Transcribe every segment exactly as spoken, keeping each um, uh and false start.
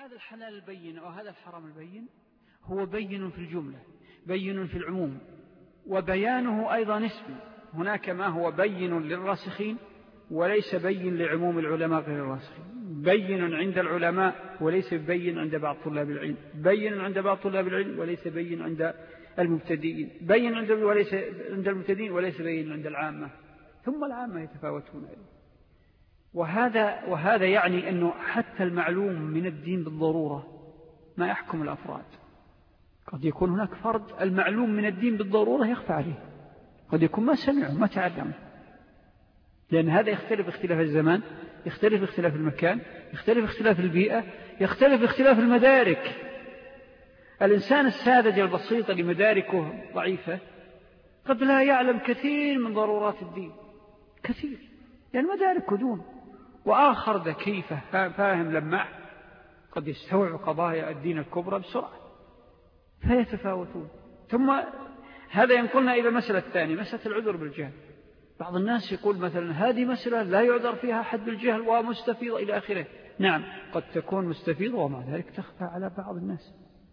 هذا الحلال البين أو هذا الحرام البين هو بين في الجملة، بين في العموم، وبيانه أيضا نسبي. هناك ما هو بين للراسخين وليس بين لعموم العلماء غير الراسخين، بين عند العلماء وليس بين عند بعض طلاب العلم، بين عند بعض طلاب العلم وليس بين عند المبتدئين، بين عند وليس عند المبتدئين وليس بين عند العامة، ثم العامة يتفاوتون أيضا. وهذا وهذا يعني أنه حتى المعلوم من الدين بالضرورة ما يحكم الأفراد. قد يكون هناك فرد المعلوم من الدين بالضرورة يخفى عليه، قد يكون ما سمعه ما تعلم، لأن هذا يختلف اختلاف الزمان، يختلف اختلاف المكان، يختلف اختلاف البيئة، يختلف اختلاف المدارك. الإنسان الساذج البسيط اللي مداركه ضعيفة قد لا يعلم كثير من ضرورات الدين، كثير، لأن مداركه دون. وآخر ذكي فاهم لماح قد يستوعب قضايا الدين الكبرى بسرعة، فيتفاوتون. ثم هذا ينقلنا إلى مسألة الثانية، مسألة العذر بالجهل. بعض الناس يقول مثلا هذه مسألة لا يعذر فيها حد بالجهل ومستفيضة إلى آخره. نعم قد تكون مستفيضة ومع ذلك تخفى على بعض الناس.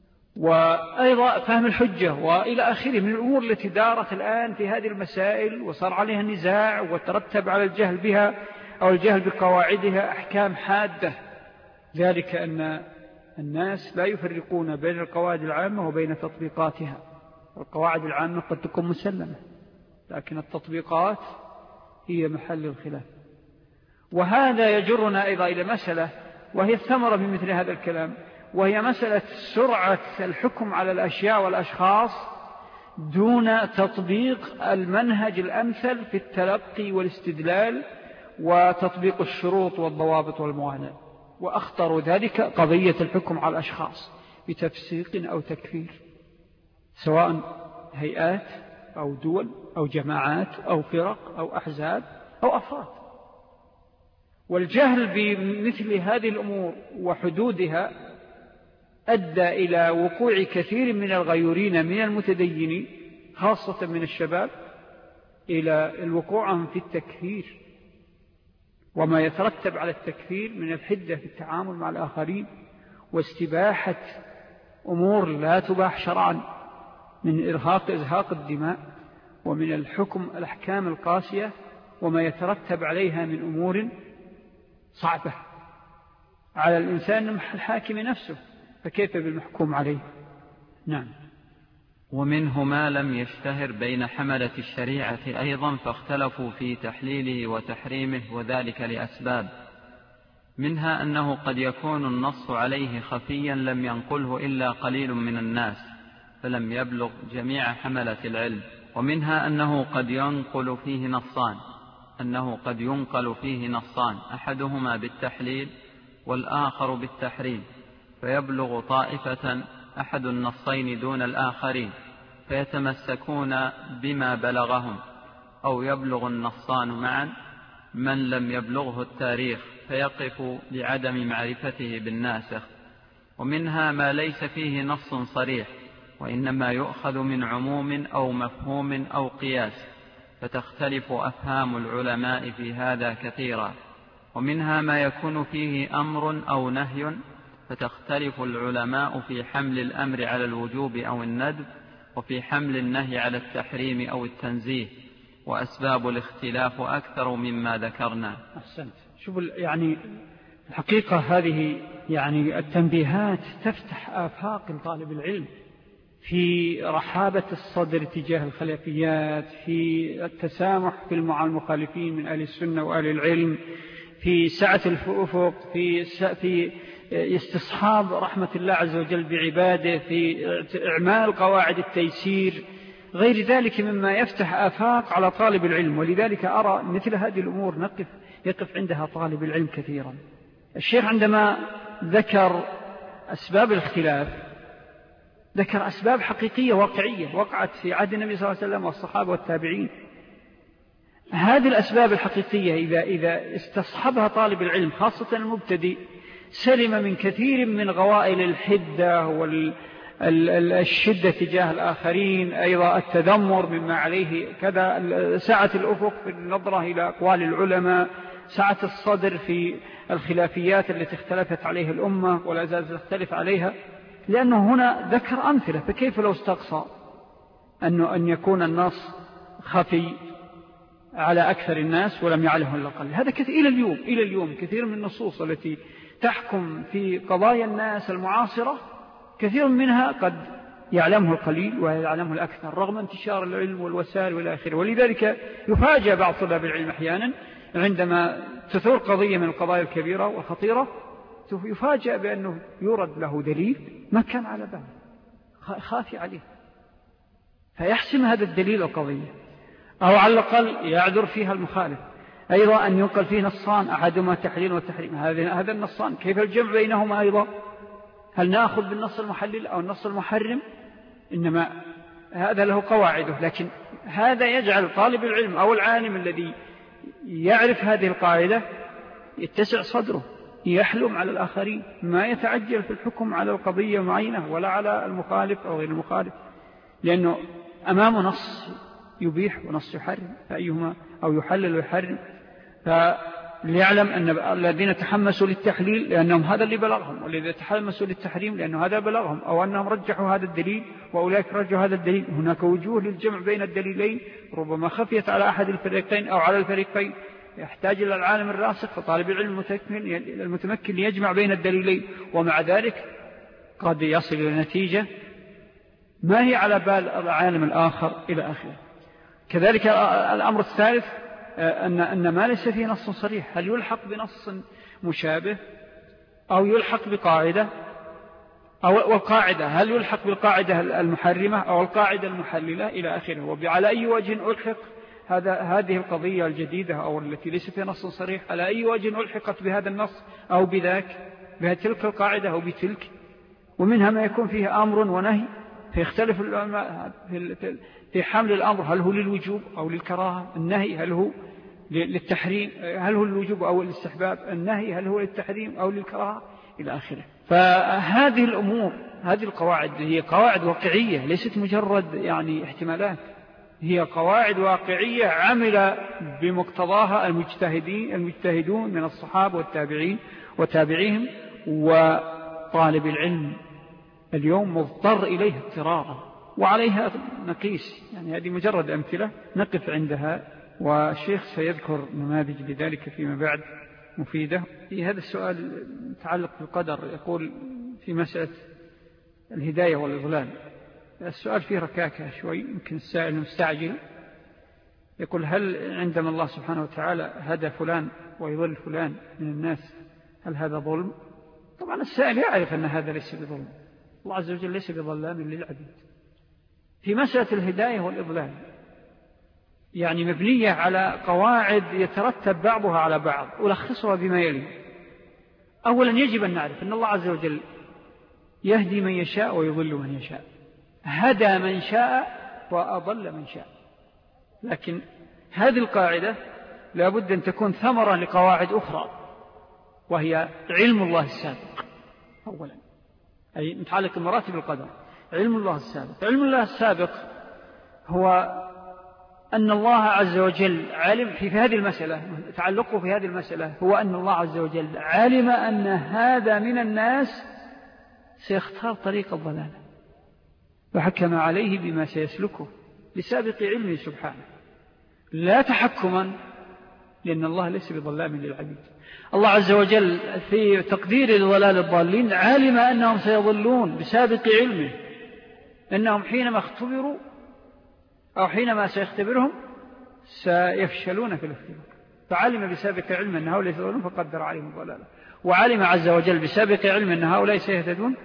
وأيضا فهم الحجة وإلى آخره من الأمور التي دارت الآن في هذه المسائل وصار عليها النزاع وترتب على الجهل بها أو الجهل بقواعدها أحكام حادة. ذلك أن الناس لا يفرقون بين القواعد العامة وبين تطبيقاتها. القواعد العامة قد تكون مسلمة، لكن التطبيقات هي محل الخلاف. وهذا يجرنا أيضا إلى مسألة وهي الثمرة من مثل هذا الكلام، وهي مسألة سرعة الحكم على الأشياء والأشخاص دون تطبيق المنهج الأمثل في التلقي والاستدلال وتطبيق الشروط والضوابط والموانع. وأخطر ذلك قضية الحكم على الأشخاص بتفسيق أو تكفير، سواء هيئات أو دول أو جماعات أو فرق أو أحزاب أو أفراد. والجهل بمثل هذه الأمور وحدودها أدى إلى وقوع كثير من الغيورين من المتدينين خاصة من الشباب إلى الوقوع في التكفير وما يترتب على التكفير من الحدة في التعامل مع الآخرين واستباحة أمور لا تباح شرعا من إرهاق إزهاق الدماء ومن الحكم الأحكام القاسية وما يترتب عليها من أمور صعبة على الإنسان الحاكم نفسه، فكيف بالمحكوم عليه؟ نعم. ومنه ما لم يشتهر بين حملة الشريعة أيضا فاختلفوا في تحليله وتحريمه، وذلك لأسباب، منها أنه قد يكون النص عليه خفيا لم ينقله إلا قليل من الناس فلم يبلغ جميع حملة العلم، ومنها أنه قد ينقل فيه نصان أنه قد ينقل فيه نصان أحدهما بالتحليل والآخر بالتحريم، فيبلغ طائفة أحد النصين دون الآخرين فيتمسكون بما بلغهم، أو يبلغ النصان معا من لم يبلغه التاريخ فيقف لعدم معرفته بالناسخ. ومنها ما ليس فيه نص صريح وإنما يؤخذ من عموم أو مفهوم أو قياس، فتختلف أفهام العلماء في هذا كثيرا. ومنها ما يكون فيه أمر أو نهي فتختلف العلماء في حمل الأمر على الوجوب أو الندب، وفي حمل النهي على التحريم أو التنزيه، وأسباب الاختلاف أكثر مما ذكرنا. أحسنت. شوف يعني الحقيقة هذه يعني التنبيهات تفتح آفاق لطالب العلم في رحابة الصدر تجاه الخلافيات، في التسامح في مع المخالفين من أهل السنة وأهل العلم، في سعة الأفق، في في استصحاب رحمة الله عز وجل بعباده، في إعمال قواعد التيسير، غير ذلك مما يفتح آفاق على طالب العلم. ولذلك أرى مثل هذه الأمور نقف يقف عندها طالب العلم كثيرا. الشيخ عندما ذكر أسباب الاختلاف ذكر أسباب حقيقية واقعية وقعت في عهد النبي صلى الله عليه وسلم والصحابة والتابعين. هذه الأسباب الحقيقية إذا, إذا استصحبها طالب العلم خاصة المبتدئ سلم من كثير من غوائل الحدة والشدة تجاه الآخرين، أيضا التذمر مما عليه كذا، سعة الأفق في النظرة إلى أقوال العلماء، سعة الصدر في الخلافيات التي اختلفت عليها الأمة ولا زالت تختلف عليها، لأنه هنا ذكر أمثلة. فكيف لو استقصى أنه أن يكون النص خفي على أكثر الناس ولم يعلمه إلا القليل؟ هذا كثير إلى اليوم إلى اليوم كثير من النصوص التي تحكم في قضايا الناس المعاصرة كثير منها قد يعلمه القليل ويعلمه الأكثر رغم انتشار العلم والوسائل والى آخره. ولذلك يفاجأ بعض طلاب العلم أحيانا عندما تثور قضية من القضايا الكبيرة والخطيرة، يفاجأ بأنه يورد له دليل ما كان على باله، خافي عليه، فيحسم هذا الدليل القضية، أو على الأقل يعذر فيها المخالف. أيضا أن ينقل فيه نصان أحدهما تحليل وتحريم، هذا النصان كيف الجمع بينهما أيضا؟ هل نأخذ بالنص المحلل أو النص المحرم؟ إنما هذا له قواعده، لكن هذا يجعل طالب العلم أو العالم الذي يعرف هذه القاعدة يتسع صدره، يحلم على الآخرين، ما يتعجل في الحكم على القضية معينة ولا على المخالف أو غير المخالف، لأنه أمامه نص يبيح ونص يحرم، فأيهما أو يحلل ويحرم. فليعلم أن الذين تحمسوا للتحليل لأنهم هذا اللي بلغهم، والذين تحمسوا للتحريم لأنه هذا بلغهم، أو أنهم رجحوا هذا الدليل وأولئك رجحوا هذا الدليل. هناك وجوه للجمع بين الدليلين ربما خفيت على أحد الفريقين أو على الفريقين، يحتاج إلى العالم الراسخ فطالب العلم المتمكن ليجمع بين الدليلين، ومع ذلك قد يصل إلى نتيجة ما هي على بال العالم الآخر إلى آخره. كذلك الأمر الثالث أن أن ما ليس فيه نص صريح هل يلحق بنص مشابه أو يلحق بقاعدة، أو والقاعدة هل يلحق بالقاعدة المحرمة أو القاعدة المحللة إلى آخره، وعلى أي وجه ألحق هذا هذه القضية الجديدة أو التي ليس فيها نص صريح، على أي وجه ألحقت بهذا النص أو بذاك، بتلك القاعدة أو بتلك. ومنها ما يكون فيه أمر ونهي، فيختلف العلماء في حمل الأمر هل هو للوجوب أو للكراهة، النهي هل هو للتحريم، هل هو للوجوب أو للاستحباب، النهي هل هو للتحريم أو للكراهة إلى آخره. فهذه الأمور هذه القواعد هي قواعد واقعية ليست مجرد يعني احتمالات، هي قواعد واقعية عمل بمقتضاها المجتهدين المجتهدون من الصحابة والتابعين وتابعيهم، وطالب العلم اليوم مضطر إليها اضطرارا، وعليها نقيس. يعني هذه مجرد أمثلة نقف عندها، والشيخ سيذكر نماذج لذلك فيما بعد مفيدة. في هذا السؤال متعلق بالقدر، يقول في مسألة الهداية والإضلال، السؤال فيه ركاكة شوي، يمكن السائل مستعجل. يقول هل عندما الله سبحانه وتعالى هدى فلان ويضل فلان من الناس هل هذا ظلم؟ طبعا السائل يعرف أن هذا ليس بظلم، الله عز وجل ليس بظلام للعبيد. في مسألة الهداية والإضلال يعني مبنية على قواعد يترتب بعضها على بعض، ألخصها بما يلي. أولا يجب أن نعرف أن الله عز وجل يهدي من يشاء ويضل من يشاء، هدى من شاء وأضل من شاء، لكن هذه القاعدة لابد أن تكون ثمرة لقواعد أخرى، وهي علم الله السابق. أولا أي متعلق بمراتب القدر، علم الله السابق. علم الله السابق هو أن الله عز وجل علم في هذه المسألة، تعلقه في هذه المسألة هو أن الله عز وجل علم أن هذا من الناس سيختار طريق الضلالة، فحكم عليه بما سيسلكه لسابق علمه سبحانه، لا تحكما، لأن الله ليس بظلام للعبيد. الله عز وجل في تقدير لضلال الضالين علم أنهم سيضلون بسابق علمه، أنهم حينما اختبروا أو حينما سيختبرهم سيفشلون في الاختبار، فعلم بسابق علم أن هؤلاء سيضلون فقدر عليهم الضلالة، وعلم عز وجل بسابق علم أن هؤلاء سيهتدون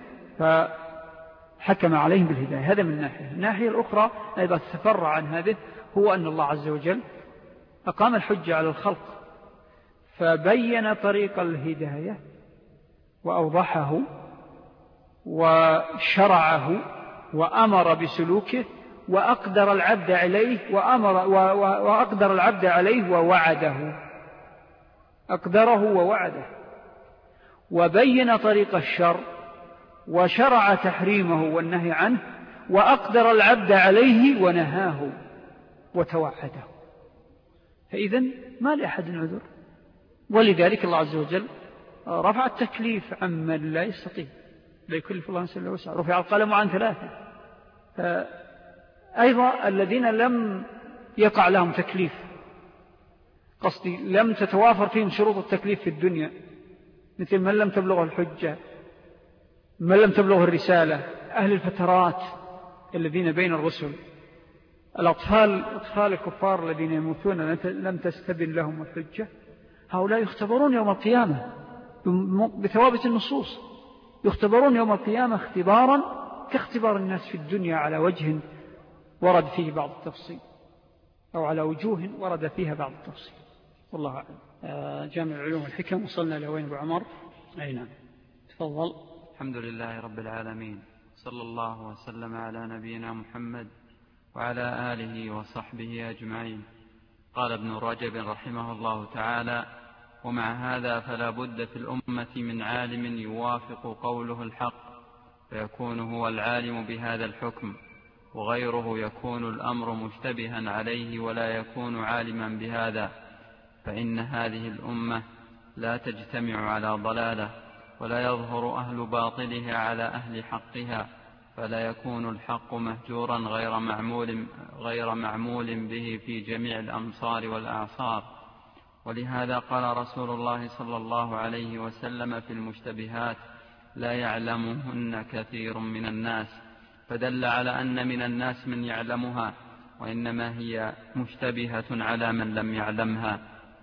فحكم عليهم بالهداية. هذا من ناحية. الناحية الأخرى أيضا تفرع عن هذه، هو أن الله عز وجل أقام الحجة على الخلق فبين طريق الهداية وأوضحه وشرعه وأمر بسلوكه وأقدر العبد عليه وأمر وأقدر العبد عليه ووعده، أقدره ووعده، وبين طريق الشر وشرع تحريمه والنهي عنه وأقدر العبد عليه ونهاه وتوعده. فإذن ما لأحد عذر، ولذلك الله عز وجل رفع التكليف عمن لا يستطيع، لا يكلف الله نفسا إلا وسعها، رفع القلم عن ثلاثة. أيضا الذين لم يقع لهم تكليف، قصدي لم تتوافر فيهم شروط التكليف في الدنيا، مثل من لم تبلغه الحجة، من لم تبلغه الرسالة، أهل الفترات الذين بين الرسل، الأطفال أطفال الكفار الذين يموتون لم تستبن لهم الحجة، هؤلاء يختبرون يوم القيامة بثوابت النصوص، يختبرون يوم القيامة اختبارا كاختبار الناس في الدنيا على وجه ورد فيه بعض التفصيل، أو على وجوه ورد فيها بعض التفصيل، والله أعلم. جامع العلوم والحكم، وصلنا لوين أبو عمر؟ أي نعم، تفضل. الحمد لله رب العالمين، صلى الله وسلم على نبينا محمد وعلى آله وصحبه أجمعين. قال ابن رجب رحمه الله تعالى: ومع هذا فلا بد في الأمة من عالم يوافق قوله الحق فيكون هو العالم بهذا الحكم، وغيره يكون الأمر مشتبها عليه ولا يكون عالما بهذا، فإن هذه الأمة لا تجتمع على ضلالة، ولا يظهر أهل باطلها على أهل حقها، فلا يكون الحق مهجورا غير معمول, غير معمول به في جميع الأمصار والأعصار. ولهذا قال رسول الله صلى الله عليه وسلم في المشتبهات: لا يعلمهن كثير من الناس، فدل على أن من الناس من يعلمها، وإنما هي مشتبهة على من لم يعلمها،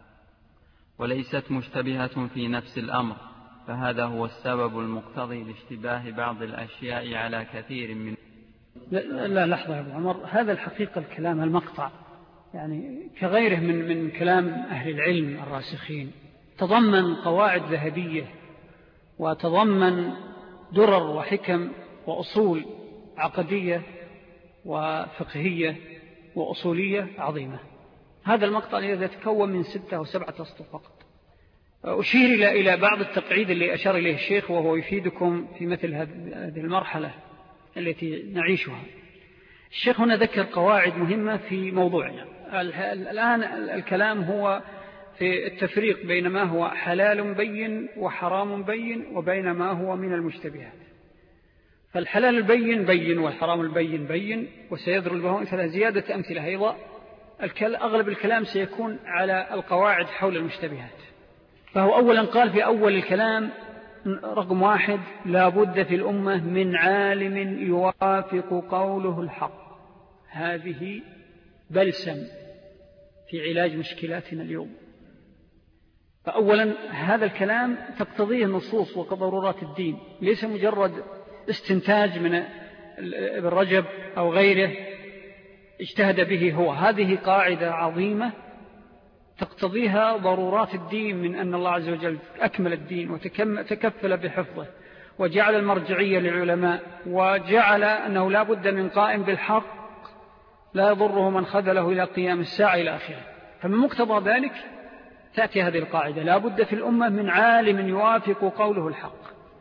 وليست مشتبهة في نفس الأمر، فهذا هو السبب المقتضي لاشتباه بعض الأشياء على كثير من. لا, لا لحظة يا أبو عمر، هذا الحقيقة الكلام المقطع يعني كغيره من من كلام أهل العلم الراسخين، تضمن قواعد ذهبية وتضمن درر وحكم وأصول عقدية وفقهية وأصولية عظيمة. هذا المقطع يتكون من ستة أو سبعة أسطر فقط. أشير إلى إلى بعض التقعيد اللي أشار إليه الشيخ، وهو يفيدكم في مثل هذه المرحلة التي نعيشها. الشيخ هنا ذكر قواعد مهمة في موضوعنا. الآن الكلام هو في التفريق بين ما هو حلال بين وحرام بين، وبين ما هو من المشتبهات. فالحلال البين بين، والحرام البين بين، وسيضرب به مثلا زيادة أمثلة أيضا. أغلب الكلام سيكون على القواعد حول المشتبهات. فهو أولا قال في أول الكلام رقم واحد: لا بد في الأمة من عالم يوافق قوله الحق. هذه بلسم في علاج مشكلاتنا اليوم. فأولا هذا الكلام تقتضيه النصوص وضرورات الدين، ليس مجرد استنتاج من ابن رجب أو غيره اجتهد به هو. هذه قاعدة عظيمة تقتضيها ضرورات الدين، من أن الله عز وجل أكمل الدين وتكفل بحفظه، وجعل المرجعية للعلماء، وجعل أنه لا بد من قائم بالحق لا يضره من خذله إلى قيام الساعة إلى آخره. فمن مقتضى ذلك تأتي هذه القاعدة: لا بد في الأمة من عالم يوافق قوله الحق.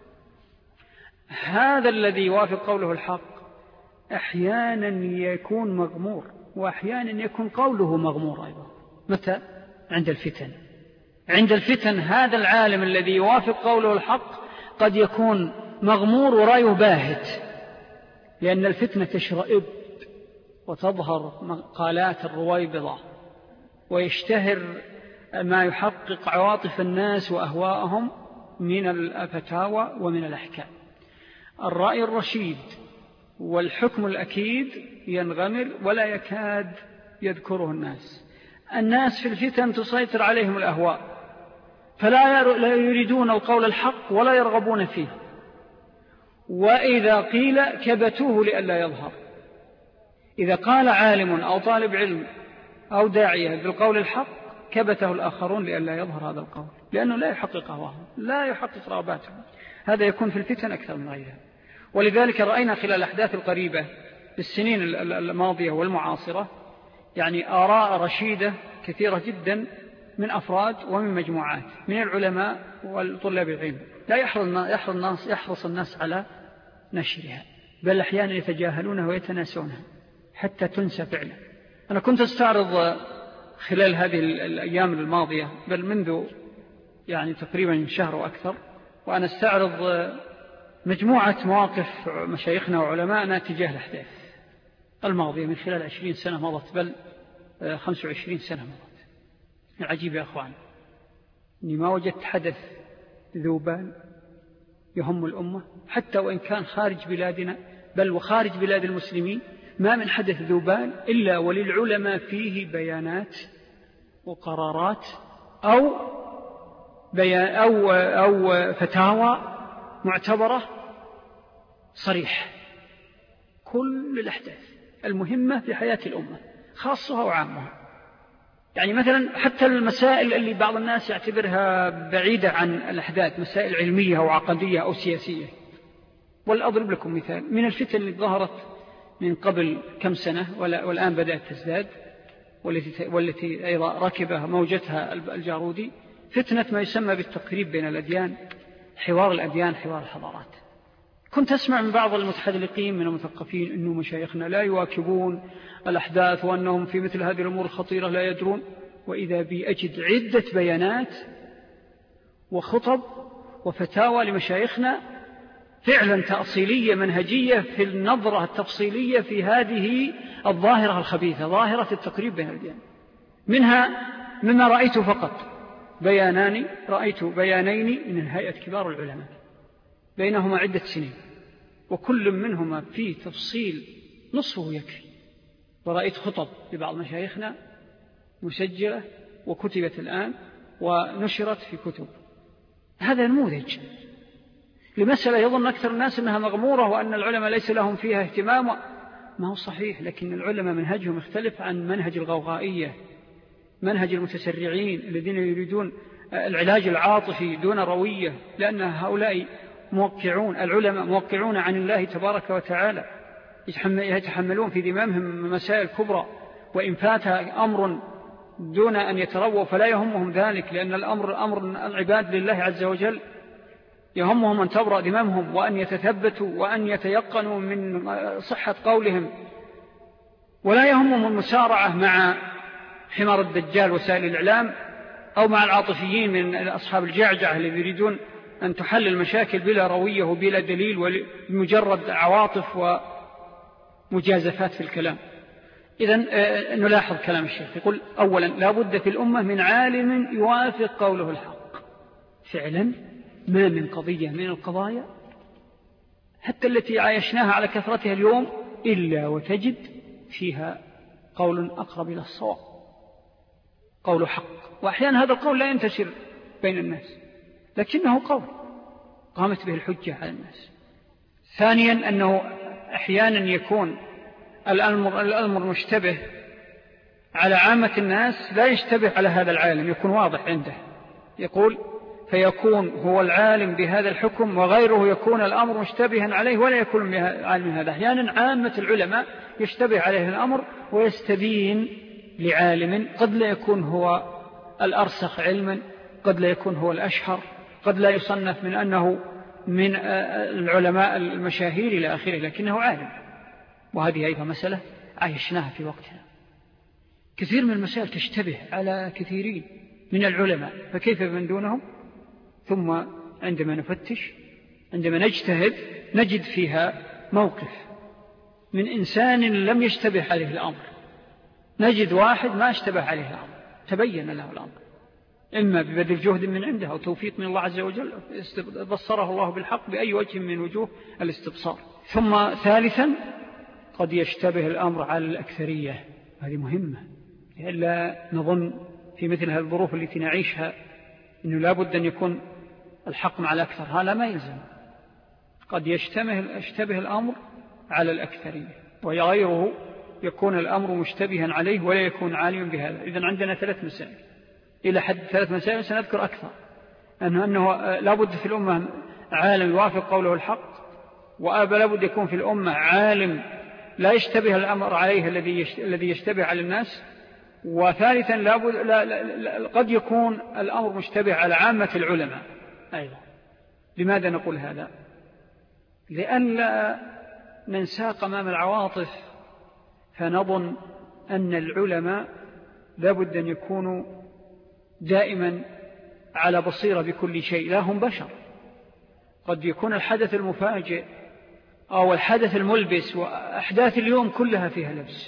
هذا الذي يوافق قوله الحق أحيانا يكون مغمور، وأحيانا يكون قوله مغمور أيضا. متى؟ عند الفتن. عند الفتن هذا العالم الذي يوافق قوله الحق قد يكون مغمور ورأيه باهت، لأن الفتنة تشرئب وتظهر مقالات الرويبضة، ويشتهر ما يحقق عواطف الناس وأهواءهم من الفتاوى ومن الأحكام. الرأي الرشيد والحكم الأكيد ينغمر ولا يكاد يذكره الناس. الناس في الفتن تسيطر عليهم الأهواء، فلا يريدون القول الحق ولا يرغبون فيه، وإذا قيل كبتوه لئلا يظهر. إذا قال عالم أو طالب علم أو داعية بالقول الحق كبته الآخرون لئلا يظهر هذا القول، لأنه لا يحقق أهواهم، لا يحقق رغباتهم. هذا يكون في الفتن أكثر من غيرها. ولذلك رأينا خلال الأحداث القريبة في السنين الماضية والمعاصرة يعني آراء رشيدة كثيرة جدا من أفراد ومن مجموعات من العلماء والطلاب العلم، لا يحرص الناس, يحرص الناس على نشرها، بل أحيانا يتجاهلونها ويتناسونها حتى تنسى فعلا. أنا كنت أستعرض خلال هذه الأيام الماضية، بل منذ يعني تقريبا شهر وأكثر، وأنا استعرض مجموعة مواقف مشايخنا وعلماءنا تجاه الأحداث الماضية من خلال عشرين سنة مضت، بل خمس وعشرين سنة مضت. العجيب يا أخوان أني ما وجدت حدث ذوبان يهم الأمة حتى وإن كان خارج بلادنا بل وخارج بلاد المسلمين، ما من حدث ذوبان إلا وللعلماء فيه بيانات وقرارات أو, بيان أو, أو فتاوى معتبرة صريحة. كل الأحداث المهمة في حياة الأمة خاصها وعامها، يعني مثلا حتى المسائل اللي بعض الناس يعتبرها بعيدة عن الأحداث، مسائل علمية أو عقدية أو سياسية. والأضرب لكم مثال من الفتن اللي ظهرت من قبل كم سنة والآن بدأت تزداد، والتي, والتي أيضا ركبها موجتها الجارودي، فتنة ما يسمى بالتقريب بين الأديان، حوار الأديان، حوار الحضارات. كنت أسمع من بعض المتحدثين من المثقفين أنه مشايخنا لا يواكبون الأحداث وأنهم في مثل هذه الأمور الخطيرة لا يدرون، وإذا بي أجد عدة بيانات وخطب وفتاوى لمشايخنا فعلا تأصيلية منهجية في النظرة التفصيلية في هذه الظاهرة الخبيثة، ظاهرة التقريب بين الأديان. منها مما رأيت فقط بيانان، رأيت بيانين من هيئة كبار العلماء بينهما عدة سنين، وكل منهما فيه تفصيل نصفه يكفي. ورأيت خطب لبعض مشايخنا مسجلة وكتبت الآن ونشرت في كتب. هذا نموذج لمسألة يظن أكثر الناس أنها مغمورة وأن العلماء ليس لهم فيها اهتمام. ما هو صحيح، لكن العلماء منهجهم يختلف عن منهج الغوغائية، منهج المتسرعين الذين يريدون العلاج العاطفي دون روية، لأن هؤلاء موقعون، العلماء موقعون عن الله تبارك وتعالى، يتحملون في ذمامهم مسائل كبرى، وإن فاتها أمر دون أن يترووا فلا يهمهم ذلك، لأن الأمر أمر العباد لله عز وجل، يهمهم أن تبرأ ذمامهم وأن يتثبتوا وأن يتيقنوا من صحة قولهم، ولا يهمهم المسارعة مع حمار الدجال وسائل الإعلام أو مع العاطفيين من أصحاب الجعجعة اللي يريدون أن تحل المشاكل بلا روية وبلا دليل ومجرد عواطف ومجازفات في الكلام. إذن نلاحظ كلام الشيخ يقول: أولا لا بد في الأمة من عالم يوافق قوله الحق. فعلا ما من قضية من القضايا حتى التي عايشناها على كثرتها اليوم إلا وتجد فيها قول أقرب إلى الصواب، قول حق، وأحيانا هذا القول لا ينتشر بين الناس لكنه قول قامت به الحجة على الناس. ثانيا أنه أحيانا يكون الأمر, الأمر مشتبه على عامة الناس لا يشتبه على هذا العالم، يكون واضح عنده، يقول فيكون هو العالم بهذا الحكم وغيره يكون الأمر مشتبها عليه ولا يكون عالم هذا. أحيانا عامة العلماء يشتبه عليه الأمر ويستبين لعالم قد لا يكون هو الأرسخ علما، قد لا يكون هو الأشهر، قد لا يصنف من أنه من العلماء المشاهير إلى آخره، لكنه عالم. وهذه أيضا مسألة عايشناها في وقتنا. كثير من المسائل تشتبه على كثيرين من العلماء، فكيف من دونهم؟ ثم عندما نفتش، عندما نجتهد، نجد فيها موقف من إنسان لم يشتبه عليه الأمر، نجد واحد ما اشتبه عليه الأمر، تبين له الأمر، إما ببذل جهد من عنده أو توفيق من الله عز وجل، بصره الله بالحق بأي وجه من وجوه الاستبصار. ثم ثالثا قد يشتبه الأمر على الأكثرية، هذه مهمة، لألا نظن في مثل هذه الظروف التي نعيشها إنه لابد أن يكون الحق مع الأكثر، هذا ما يلزم. قد يشتبه الأمر على الأكثرية وغيره يكون الأمر مشتبها عليه ولا يكون عالما بهذا. إذن عندنا ثلاث مسائل، إلى حد ثلاث مسائل سنذكر أكثر، أنه, أنه لابد في الأمة عالم يوافق قوله الحق، وآبا لابد يكون في الأمة عالم لا يشتبه الأمر عليه الذي يشتبه على الناس، وثالثا لابد لا لا قد يكون الأمر مشتبه على عامة العلماء أيضا. لماذا نقول هذا؟ لأن ننساق أمام العواطف فنظن أن العلماء لابد أن يكونوا دائما على بصيرة بكل شيء، لا هم بشر. قد يكون الحدث المفاجئ أو الحدث الملبس وأحداث اليوم كلها فيها لبس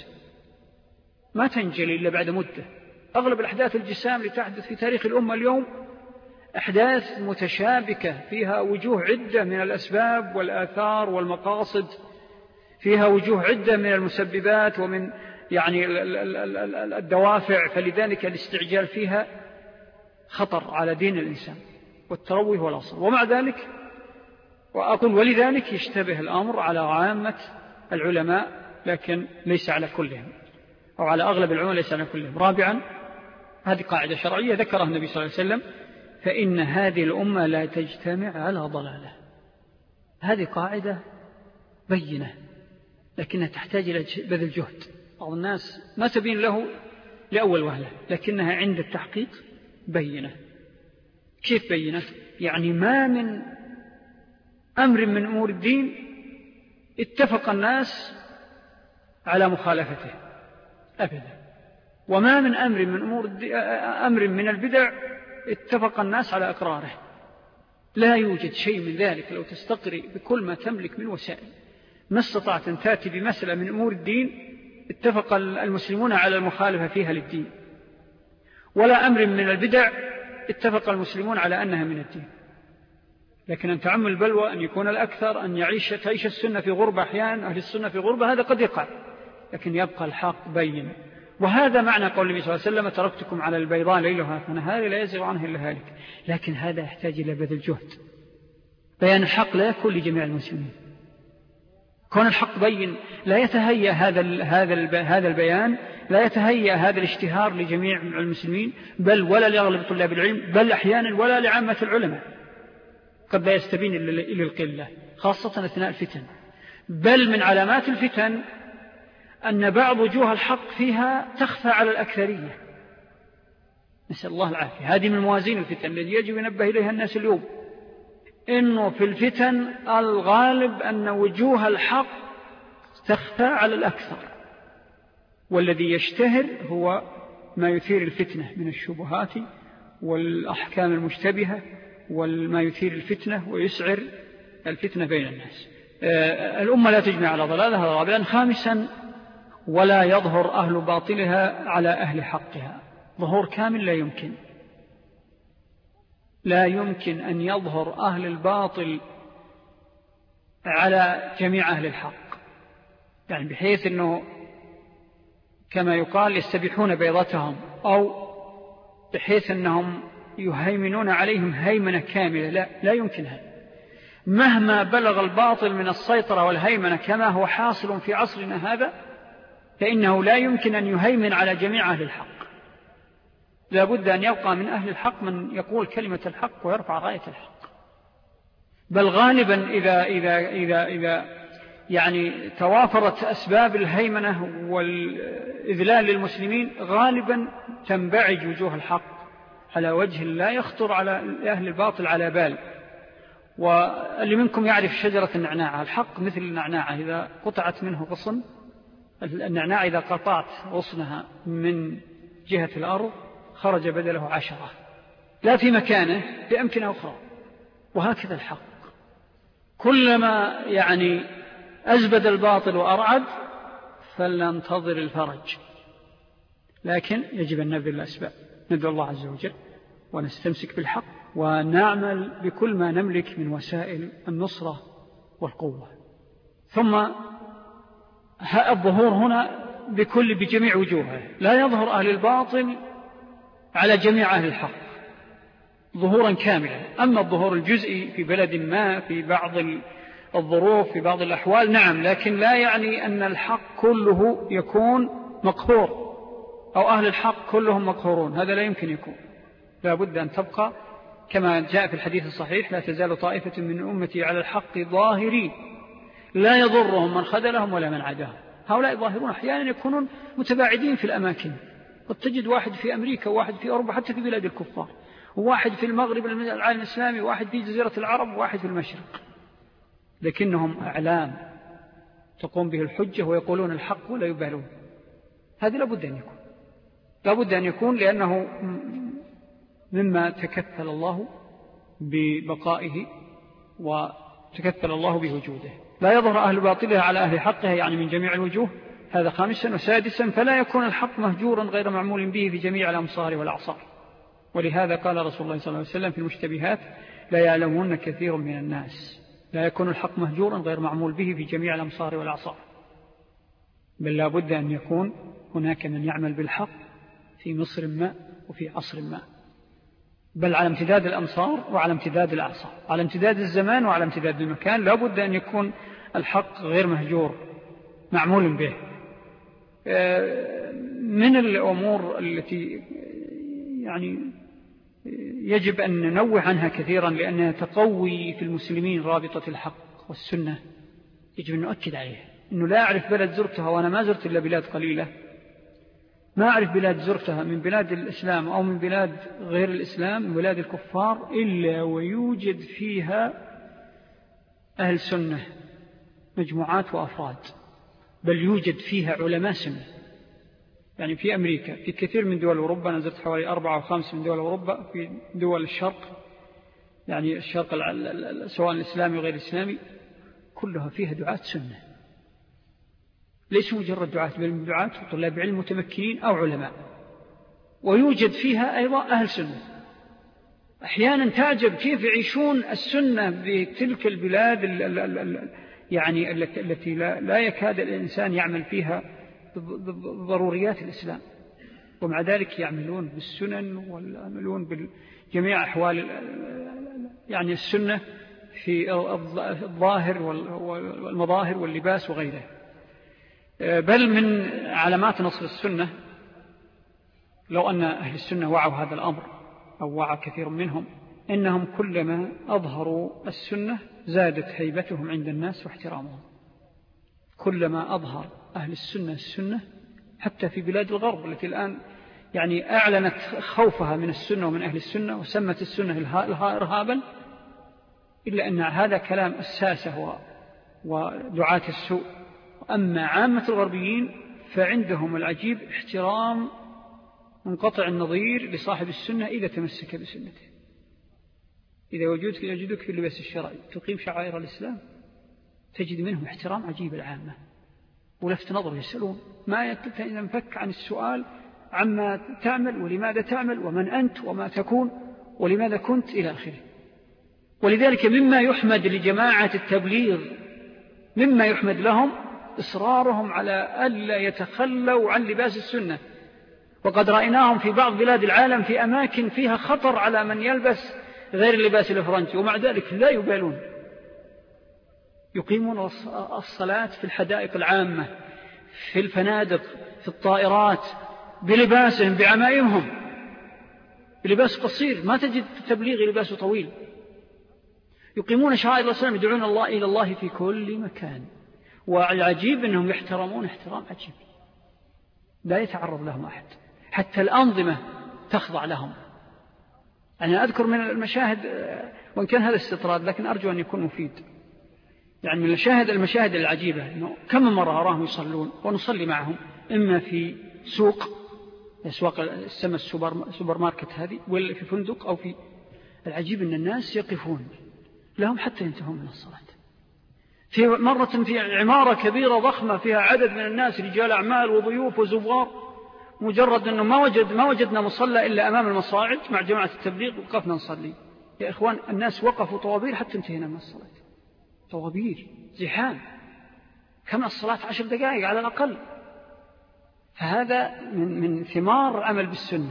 ما تنجلي إلا بعد مدة. أغلب الأحداث الجسام اللي تحدث في تاريخ الأمة اليوم أحداث متشابكة فيها وجوه عدة من الأسباب والآثار والمقاصد، فيها وجوه عدة من المسببات ومن يعني الدوافع، فلذلك الاستعجال فيها خطر على دين الإنسان والتروي والأصل. ومع ذلك وأقول ولذلك يشتبه الأمر على عامة العلماء لكن ليس على كلهم، أو على أغلب العلماء ليس على كلهم. رابعا، هذه قاعدة شرعية ذكرها النبي صلى الله عليه وسلم: فإن هذه الأمة لا تجتمع على ضلالة. هذه قاعدة بينة لكنها تحتاج إلى بذل جهد. بعض الناس ما تبين له لأول وهلة لكنها عند التحقيق بينة. كيف بينة؟ يعني ما من أمر من أمور الدين اتفق الناس على مخالفته أبدا، وما من أمر من أمور أمر من البدع اتفق الناس على إقراره. لا يوجد شيء من ذلك. لو تستقري بكل ما تملك من وسائل ما استطعت أن تأتي بمسألة من أمور الدين اتفق المسلمون على المخالفة فيها للدين، ولا أمر من البدع اتفق المسلمون على أنها من الدين. لكن أن تعم البلوى، أن يكون الأكثر، أن يعيش تعيش السنة في غربة أحيانا، أهل السنة في غربة، هذا قد يقع، لكن يبقى الحق بين. وهذا معنى قول النبي صلى الله عليه وسلم: تركتكم على البيضاء ليلها كنهارها لا يزيغ عنها إلا هالك. لكن هذا يحتاج إلى بذل جهد. بيان الحق لا يكون لجميع المسلمين. كون الحق بين لا يتهيأ هذا هذا هذا البيان، لا يتهيأ هذا الاشتهار لجميع المسلمين، بل ولا لأغلب طلاب العلم، بل أحيانا ولا لعامة العلماء. قد لا يستبين إلى القلة خاصة أثناء الفتن. بل من علامات الفتن أن بعض وجوه الحق فيها تخفى على الأكثرية، نسأل الله العافية. هذه من موازين الفتن التي يجب ينبه إليها الناس اليوم، إنه في الفتن الغالب أن وجوه الحق تخفى على الأكثر، والذي يشتهر هو ما يثير الفتنة من الشبهات والأحكام المشتبهة وما يثير الفتنة ويسعر الفتنة بين الناس. الأمة لا تجمع على ضلالها. رابعا، خامسا، ولا يظهر أهل باطلها على أهل حقها. ظهور كامل لا يمكن. لا يمكن أن يظهر أهل الباطل على جميع أهل الحق، يعني بحيث أنه كما يقال يستبيحون بيضتهم، أو بحيث أنهم يهيمنون عليهم هيمنة كاملة. لا, لا يمكن هذا. مهما بلغ الباطل من السيطرة والهيمنة كما هو حاصل في عصرنا هذا، فإنه لا يمكن أن يهيمن على جميع أهل الحق. لا بد أن يبقى من أهل الحق من يقول كلمة الحق ويرفع راية الحق. بل غالبا إذا, إذا, إذا, إذا يعني توافرت أسباب الهيمنة والإذلال للمسلمين، غالبا تنبعج وجوه الحق على وجه لا يخطر على أهل الباطل على بال. واللي منكم يعرف شجرة النعناع، الحق مثل النعناع إذا قطعت منه غصن، النعناع إذا قطعت غصنها من جهة الأرض خرج بدله عشرة، لا في مكانه بأمكنة أخرى. وهكذا الحق كلما يعني أزبد الباطل وأرعد فلننتظر الفرج، لكن يجب أن نبذل الأسباب. ندعو الله عز وجل ونستمسك بالحق ونعمل بكل ما نملك من وسائل النصرة والقوة. ثم الظهور هنا بكل بجميع وجوهه. لا يظهر أهل الباطل على جميع أهل الحق ظهورا كاملا. أما الظهور الجزئي في بلد ما في بعض الظروف في بعض الأحوال نعم، لكن لا يعني أن الحق كله يكون مقهور أو أهل الحق كلهم مقهورون. هذا لا يمكن يكون. لا بد أن تبقى كما جاء في الحديث الصحيح: لا تزال طائفة من أمتي على الحق ظاهرين لا يضرهم من خذلهم ولا من عداهم. هؤلاء ظاهرون أحيانا يكونون متباعدين في الأماكن. قد تجد واحد في أمريكا وواحد في أوروبا حتى في بلاد الكفار، وواحد في المغرب العالم الإسلامي، وواحد في جزيرة العرب، وواحد في المشرق، لكنهم أعلام تقوم به الحجة ويقولون الحق ولا يبالون. هذا لابد أن يكون لابد أن يكون لأنه مما تكفل الله ببقائه وتكفل الله بوجوده. لا يظهر أهل باطلها على أهل حقها يعني من جميع الوجوه، هذا خامسا. وسادسا فلا يكون الحق مهجورا غير معمول به في جميع الأمصار والأعصار. ولهذا قال رسول الله صلى الله عليه وسلم في المشتبهات لا يعلمون كثير من الناس. لا يكون الحق مهجورا غير معمول به في جميع الأمصار والأعصار، بل لا بد أن يكون هناك من يعمل بالحق في مصر ما وفي عصر ما، بل على امتداد الأمصار وعلى امتداد الأعصار، على امتداد الزمان وعلى امتداد المكان. لا بد أن يكون الحق غير مهجور معمول به. من الأمور التي يعني يجب أن ننوه عنها كثيرا لأنها تقوي في المسلمين رابطة الحق والسنة، يجب أن نؤكد عليها، أنه لا أعرف بلد زرتها وأنا ما زرت إلا بلاد قليلة، ما أعرف بلاد زرتها من بلاد الإسلام أو من بلاد غير الإسلام من بلاد الكفار إلا ويوجد فيها أهل سنة مجموعات وأفراد، بل يوجد فيها علماء سنة. يعني في أمريكا، في كثير من دول أوروبا، أنا زرت حوالي أربعة أو خمس من دول أوروبا، في دول الشرق يعني الشرق سواء الإسلامي وغير الإسلامي كلها فيها دعاة سنة، ليسوا مجرد دعاة بل دعاة وطلاب علم متمكنين أو علماء. ويوجد فيها أيضا أهل سنة. أحيانا تعجب كيف يعيشون السنة بتلك البلاد يعني التي لا يكاد الإنسان يعمل فيها ضروريات الإسلام، ومع ذلك يعملون بالسنن ويعملون بجميع أحوال يعني السنة في الظاهر والمظاهر واللباس وغيره. بل من علامات نصر السنة لو أن أهل السنة وعوا هذا الأمر أو وعى كثير منهم، إنهم كلما أظهروا السنة زادت هيبتهم عند الناس واحترامهم. كلما أظهر أهل السنة السنة حتى في بلاد الغرب التي الآن يعني أعلنت خوفها من السنة ومن أهل السنة وسمت السنة إرهابا، إلا أن هذا كلام الساسة ودعاة السوء. أما عامة الغربيين فعندهم العجيب احترام منقطع النظير لصاحب السنة إذا تمسك بسنته. إذا وجدك يجدك في اللباس الشرعي تقيم شعائر الإسلام تجد منهم احترام عجيب العامة ولفت نظر، يسألون ما ينفك عن السؤال عما تعمل ولماذا تعمل ومن أنت وما تكون ولماذا كنت إلى آخره. ولذلك مما يحمد لجماعة التبليغ مما يحمد لهم إصرارهم على ألا يتخلوا عن لباس السنة. وقد رأيناهم في بعض بلاد العالم في أماكن فيها خطر على من يلبس غير اللباس الفرنسي، ومع ذلك لا يبالون، يقيمون الصلاة في الحدائق العامة، في الفنادق، في الطائرات، بلباسهم بعمائمهم، بلباس قصير، ما تجد تبليغ لباس طويل. يقيمون شعائر الإسلام، يدعون الله إلى الله في كل مكان. والعجيب أنهم يحترمون احترام عجيب لا يتعرض لهم أحد، حتى الأنظمة تخضع لهم. أنا أذكر من المشاهد، وإن كان هذا استطراد لكن أرجو أن يكون مفيد، يعني من المشاهد المشاهد العجيبة أنه كم مرة أراهم يصلون ونصلي معهم، إما في سوق أسواق السمى السوبر ماركت هذه، ولا في فندق، أو في العجيب أن الناس يقفون لهم حتى ينتهون من الصلاة. في مرة في عمارة كبيرة ضخمة فيها عدد من الناس رجال أعمال وضيوف وزوار، مجرد أنه ما وجد ما وجدنا مصلى إلا أمام المصاعد مع جماعة التبليغ وقفنا نصلي. يا إخوان الناس وقفوا طوابير حتى انتهينا من الصلاة، طوابير زحام، كم الصلاة عشر دقائق على الأقل. فهذا من من ثمار عمل بالسنة.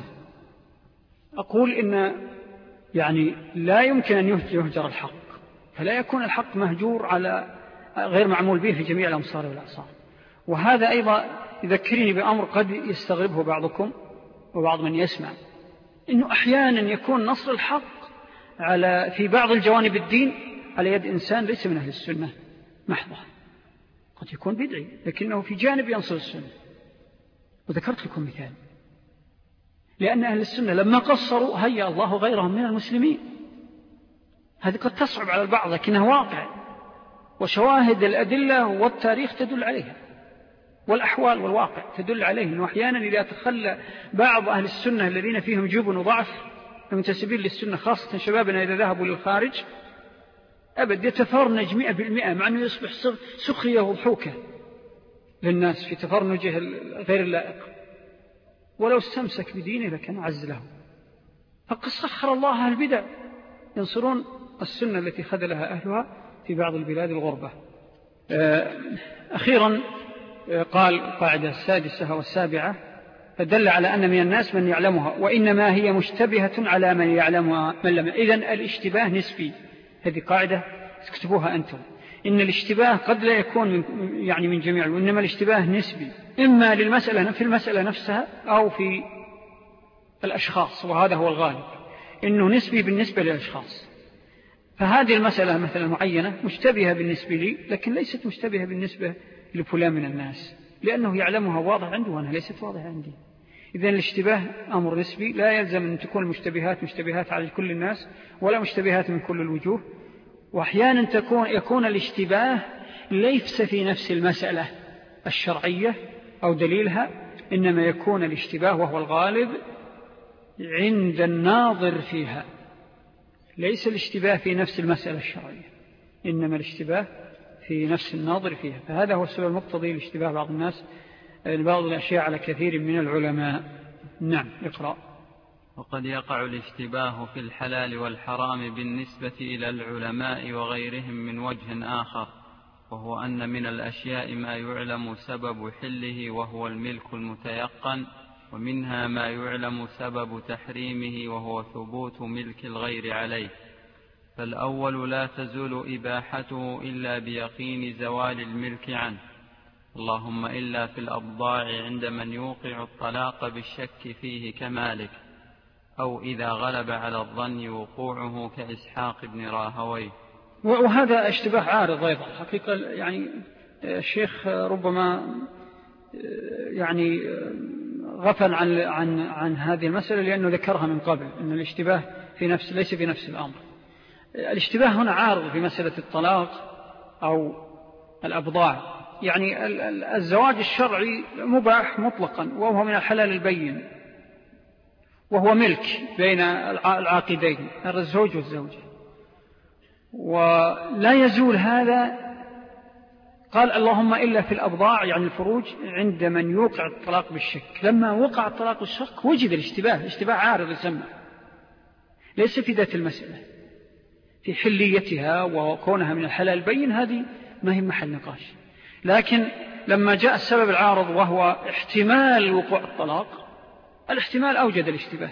أقول إن يعني لا يمكن أن يهجر الحق، فلا يكون الحق مهجور على غير معمول به في جميع الأمصار والأعصار. وهذا أيضا يذكرني بأمر قد يستغربه بعضكم وبعض من يسمع، إنه أحيانا يكون نصر الحق على في بعض الجوانب الدين على يد إنسان ليس من أهل السنة محضة، قد يكون بدعي لكنه في جانب ينصر السنة. وذكرت لكم مثال، لأن أهل السنة لما قصروا هيأ الله غيرهم من المسلمين. هذه قد تصعب على البعض لكنها واقع، وشواهد الأدلة والتاريخ تدل عليها، والأحوال والواقع تدل عليه. أنه أحيانا إذا تخلى بعض أهل السنة الذين فيهم جبن وضعف المنتسبين للسنة خاصة شبابنا إذا ذهبوا للخارج أبد يتفرنج مئة بالمئة، مع أنه يصبح سخرية وضحوكة للناس في تفرنجه غير اللائق، ولو استمسك بدينه لكان عز له. فقد سخر الله البدع ينصرون السنة التي خذلها أهلها في بعض البلاد الغربة. أخيرا قال القاعدة السادسة والسابعة: فدل على أن من الناس من يعلمها وإنما هي مشتبهة على من يعلمها من لم. إذن الاشتباه نسبي، هذه قاعدة اكتبوها أنتم، إن الاشتباه قد لا يكون من يعني من جميع، وإنما الاشتباه نسبي، إما للمسألة في المسألة نفسها أو في الأشخاص، وهذا هو الغالب إنه نسبي بالنسبة للأشخاص. فهذه المسألة مثلا معينة مشتبهة بالنسبة لي، لكن ليست مشتبهة بالنسبة لفلان من الناس، لأنه يعلمها واضح عنده وأنا ليست واضح عندي. إذن الاشتباه أمر نسبي، لا يلزم أن تكون المشتبهات مشتبهات على كل الناس ولا مشتبهات من كل الوجوه. وأحيانا تكون يكون الاشتباه ليس في نفس المسألة الشرعية أو دليلها، إنما يكون الاشتباه وهو الغالب عند الناظر فيها، ليس الاشتباه في نفس المسألة الشرعية، إنما الاشتباه في نفس الناظر فيها. فهذا هو السبب المقتضي لاشتباه بعض الناس بعض الأشياء على كثير من العلماء. نعم، اقرأ. وقد يقع الاشتباه في الحلال والحرام بالنسبة إلى العلماء وغيرهم من وجه آخر، وهو أن من الأشياء ما يعلم سبب حله وهو الملك المتيقن، ومنها ما يعلم سبب تحريمه وهو ثبوت ملك الغير عليه. فالأول لا تزول إباحته إلا بيقين زوال الملك عنه، اللهم إلا في الأبضاع عند من يوقع الطلاق بالشك فيه كمالك، أو إذا غلب على الظن وقوعه كإسحاق بن راهويه. وهذا اشتباه عارض أيضا حقيقة، يعني الشيخ ربما يعني غفل عن, عن, عن هذه المسألة لأنه ذكرها من قبل، أن الاشتباه في نفس ليس في نفس الأمر. الاشتباه هنا عارض في مسألة الطلاق أو الأبضاع، يعني الزواج الشرعي مباح مطلقا وهو من الحلال البين، وهو ملك بين العاقدين الزوج والزوجة، ولا يزول هذا. قال اللهم إلا في الأبضاع يعني الفروج عند من يوقع الطلاق بالشك. لما وقع الطلاق بالشك وجد الاشتباه، اشتباه عارض يسمى، ليس في ذات المسألة، في حليتها وكونها من الحلال البين، هذه ما هي محل نقاش. لكن لما جاء السبب العارض وهو احتمال وقوع الطلاق، الاحتمال أوجد الاشتباه.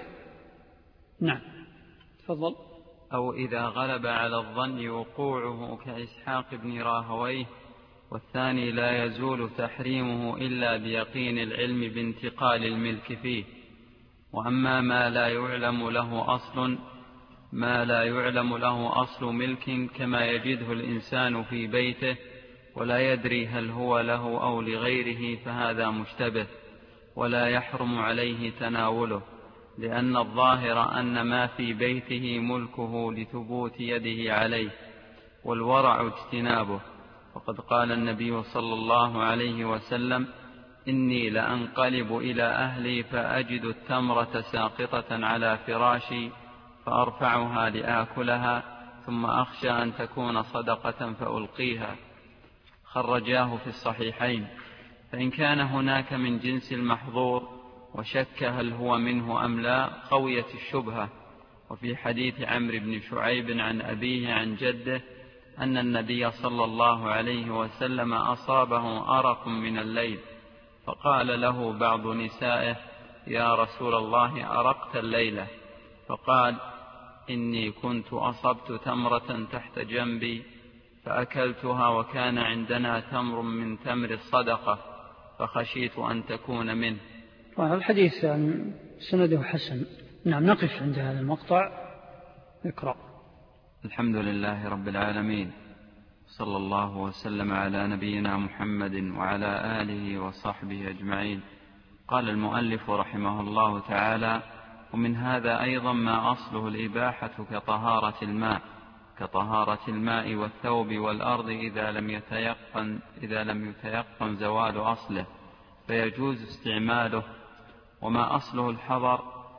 نعم، تفضل. أو إذا غلب على الظن وقوعه كإسحاق بن راهويه. والثاني لا يزول تحريمه إلا بيقين العلم بانتقال الملك فيه. وأما ما لا يعلم له أصل ما لا يعلم له أصل ملك كما يجده الإنسان في بيته ولا يدري هل هو له أو لغيره، فهذا مشتبه ولا يحرم عليه تناوله، لأن الظاهر أن ما في بيته ملكه لثبوت يده عليه، والورع اجتنابه. وقد قال النبي صلى الله عليه وسلم: إني لأنقلب إلى أهلي فأجد التمرة ساقطة على فراشي فأرفعها لآكلها ثم أخشى أن تكون صدقة فألقيها. خرجاه في الصحيحين. فإن كان هناك من جنس المحظور وشك هل هو منه أم لا قويت الشبهة. وفي حديث عمرو بن شعيب عن أبيه عن جده أن النبي صلى الله عليه وسلم أصابه أرق من الليل، فقال له بعض نسائه: يا رسول الله أرقت الليلة؟ فقال: إني كنت أصبت تمرة تحت جنبي فأكلتها وكان عندنا تمر من تمر الصدقة فخشيت أن تكون منه. الحديث سنده حسن. نعم، نقف عند هذا المقطع. اقرأ. الحمد لله رب العالمين، صلى الله وسلم على نبينا محمد وعلى آله وصحبه أجمعين. قال المؤلف رحمه الله تعالى: ومن هذا أيضا ما أصله الإباحة كطهارة الماء كطهارة الماء والثوب والأرض إذا لم يتيقن, إذا لم يتيقن زوال أصله فيجوز استعماله. وما أصله الحظر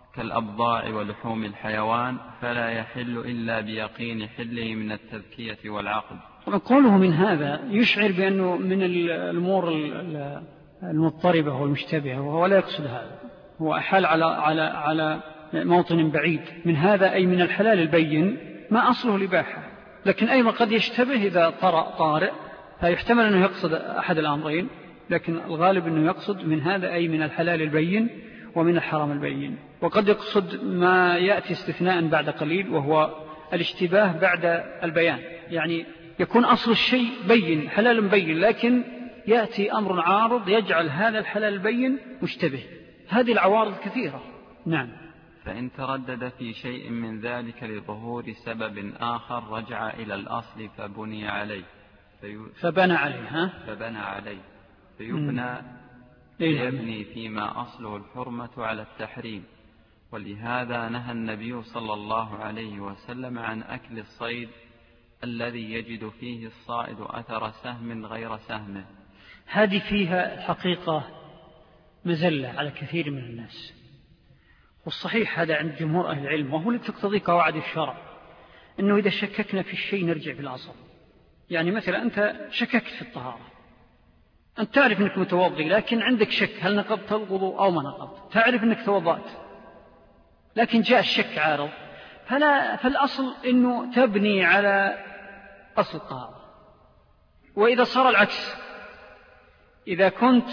كالأبضاع ولحوم الحيوان فلا يحل إلا بيقين حله من التذكية والعقل. قوله من هذا يشعر بأنه من الأمور المضطربة والمشتبهة، وهو لا يقصد هذا، هو أحال على, على, على موطن بعيد. من هذا أي من الحلال البين ما أصله الإباحة، لكن أيضا قد يشتبه إذا طرأ طارئ، فيحتمل أنه يقصد أحد الأمرين، لكن الغالب أنه يقصد من هذا أي من الحلال البين ومن الحرام البين. وقد يقصد ما يأتي استثناء بعد قليل، وهو الاشتباه بعد البيان، يعني يكون أصل الشيء بين حلال بين، لكن يأتي أمر عارض يجعل هذا الحلال البين مشتبه. هذه العوارض كثيرة. نعم. فإن تردد في شيء من ذلك لظهور سبب آخر رجع إلى الأصل فبني عليه في... فبنى عليه ها؟ فبنى عليه فيبنى يبني فيما أصله الحرمة على التحريم. ولهذا نهى النبي صلى الله عليه وسلم عن أكل الصيد الذي يجد فيه الصائد أثر سهم غير سهمه. هذه فيها الحقيقة مزلة على كثير من الناس، والصحيح هذا عند جمهور أهل العلم، وهو اللي تقتضي قواعد الشرع، أنه إذا شككنا في الشيء نرجع في الأصل. يعني مثلا أنت شككت في الطهارة، أنت تعرف أنك متوضي، لكن عندك شك هل نقضت الوضوء أو ما نقضت، تعرف أنك توضأت لكن جاء الشك عارض، فلا فالأصل أنه تبني على أصل الطهارة. وإذا صار العكس، إذا كنت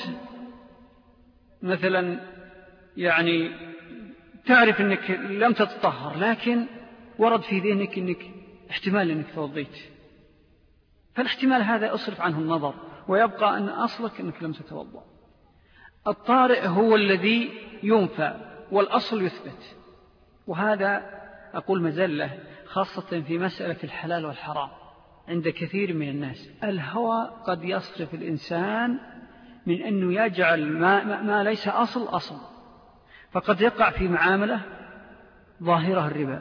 مثلا يعني تعرف أنك لم تتطهر، لكن ورد في ذهنك أنك احتمال أنك توضيت، فالاحتمال هذا أصرف عنه النظر، ويبقى أن أصلك أنك لم تتوضأ. الطارئ هو الذي ينفى والأصل يثبت، وهذا أقول مزلة خاصة في مسألة الحلال والحرام عند كثير من الناس. الهوى قد يصرف الإنسان من أنه يجعل ما, ما ليس أصل أصل، فقد يقع في معاملة ظاهرة الربا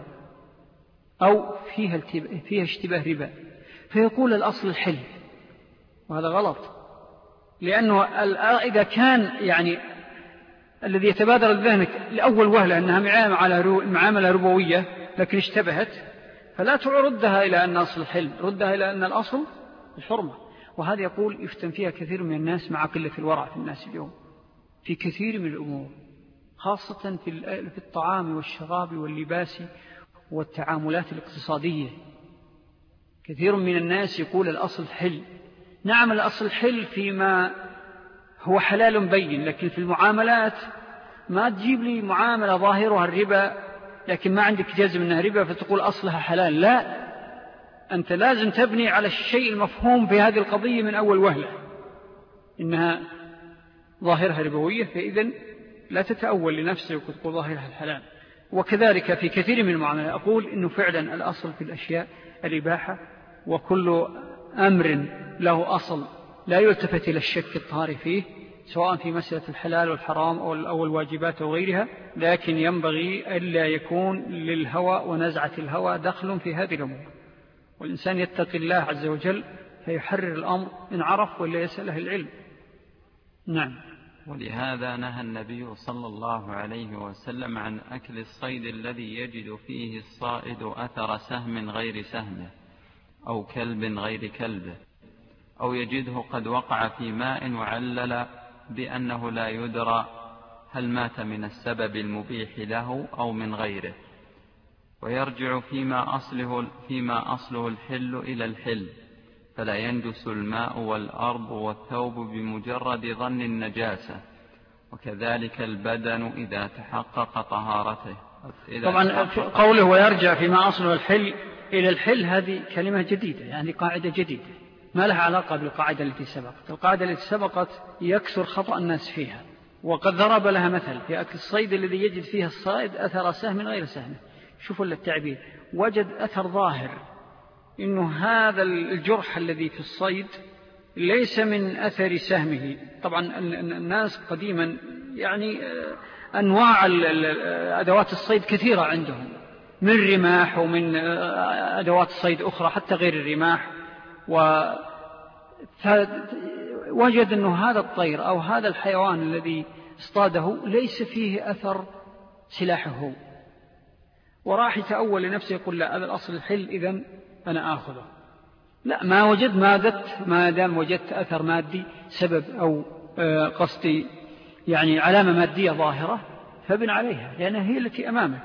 أو فيها, فيها اشتباه ربا، فيقول الأصل الحل، وهذا غلط. لأنه إذا كان يعني الذي يتبادر لذهنك لأول وهلة أنها معاملة ربوية لكن اشتبهت، فلا تردها إلى أن أصل الحل، ردها إلى أن الأصل الحرمة. وهذا يقول يفتن فيها كثير من الناس مع قلة الورع في الناس اليوم في كثير من الأمور، خاصة في الطعام والشراب واللباس والتعاملات الاقتصادية. كثير من الناس يقول الأصل حل. نعم الأصل حل فيما هو حلال بين، لكن في المعاملات ما تجيب لي معاملة ظاهرها الربا لكن ما عندك جزم أنها ربا فتقول أصلها حلال. لا، أنت لازم تبني على الشيء المفهوم في هذه القضية من أول وهلة إنها ظاهرها ربوية، فإذن لا تتأول لنفسك وتقول ظاهرها الحلال. وكذلك في كثير من المعاملات أقول إنه فعلا الأصل في الأشياء الإباحة، وكل أمر له أصل لا يلتفت إلى الشك الطارئ فيه، سواء في مسألة الحلال والحرام أو الواجبات وغيرها، لكن ينبغي ألا يكون للهوى ونزعة الهوى دخل في هذه الأمور، والإنسان يتقي الله عز وجل فيحرر الأمر إن عرف ولا يسأله العلم. نعم. ولهذا نهى النبي صلى الله عليه وسلم عن أكل الصيد الذي يجد فيه الصائد أثر سهم غير سهمه أو كلب غير كلبه، أو يجده قد وقع في ماء وعلل بأنه لا يدرى هل مات من السبب المبيح له أو من غيره، ويرجع فيما أصله, فيما أصله الحل إلى الحل، فلا ينجس الماء والأرض والثوب بمجرد ظن النجاسة، وكذلك البدن إذا تحقق طهارته. إذا طبعا قوله ويرجع فيما أصله الحل إلى الحل هذه كلمة جديدة، يعني قاعدة جديدة ما لها علاقة بالقاعدة التي سبقت. القاعدة التي سبقت يكثر خطأ الناس فيها، وقد ضرب لها مثل في أكل الصيد الذي يجد فيها الصائد أثر سهم غير سهم. شوفوا التعبير، وجد أثر ظاهر إنه هذا الجرح الذي في الصيد ليس من أثر سهمه. طبعا الناس قديما يعني أنواع أدوات الصيد كثيرة عندهم، من رماح ومن أدوات الصيد أخرى حتى غير الرماح، ووجد أنه هذا الطير أو هذا الحيوان الذي اصطاده ليس فيه أثر سلاحه هو، وراح يتأول لنفسه يقول لا هذا الأصل الحل إذن أنا آخذه. لا، ما وجد مادت ما دام وجدت أثر مادي سبب أو قصدي يعني علامة مادية ظاهرة فبن عليها لأنها هي التي أمامك.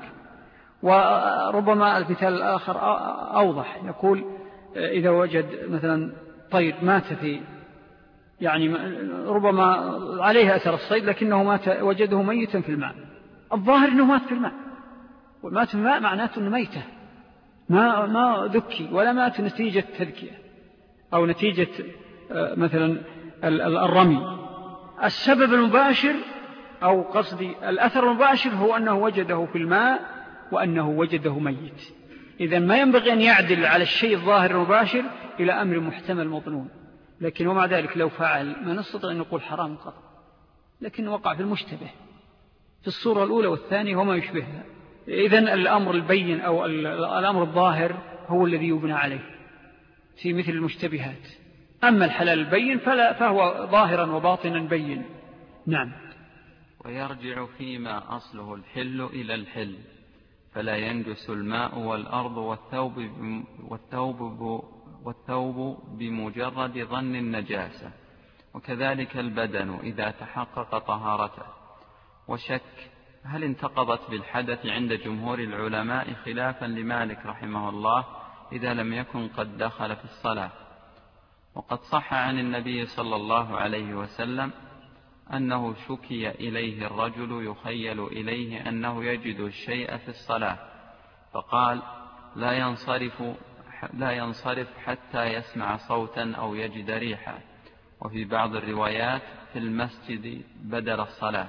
وربما المثال الآخر أوضح، يقول إذا وجد مثلا طير مات في يعني ربما عليه أثر الصيد لكنه مات وجده ميتا في الماء، الظاهر أنه مات في الماء، ومات في الماء معناته أنه ميتة ما ما ذكي ولا مات نتيجة تذكية أو نتيجة مثلا الرمي. السبب المباشر أو قصدي الأثر المباشر هو أنه وجده في الماء وأنه وجده ميت. إذن ما ينبغي أن يعدل على الشيء الظاهر المباشر إلى أمر محتمل مظنون، لكن ومع ذلك لو فعل ما نستطيع أن نقول حرام قطع، لكن وقع في المشتبه في الصورة الأولى والثانية وما يشبهها. إذن الأمر البين أو الأمر الظاهر هو الذي يبنى عليه في مثل المشتبهات. أما الحلال البين فلا فهو ظاهرا وباطنا بين. نعم. ويرجع فيما أصله الحل إلى الحل، فلا ينجس الماء والأرض والثوب, والثوب, والثوب بمجرد ظن النجاسة، وكذلك البدن إذا تحقق طهارته. وشك هل انتقضت بالحدث عند جمهور العلماء خلافا لمالك رحمه الله إذا لم يكن قد دخل في الصلاة. وقد صح عن النبي صلى الله عليه وسلم أنه شكي إليه الرجل يخيل إليه أنه يجد الشيء في الصلاة، فقال لا ينصرف, لا ينصرف حتى يسمع صوتا أو يجد ريحا. وفي بعض الروايات في المسجد بدل الصلاة.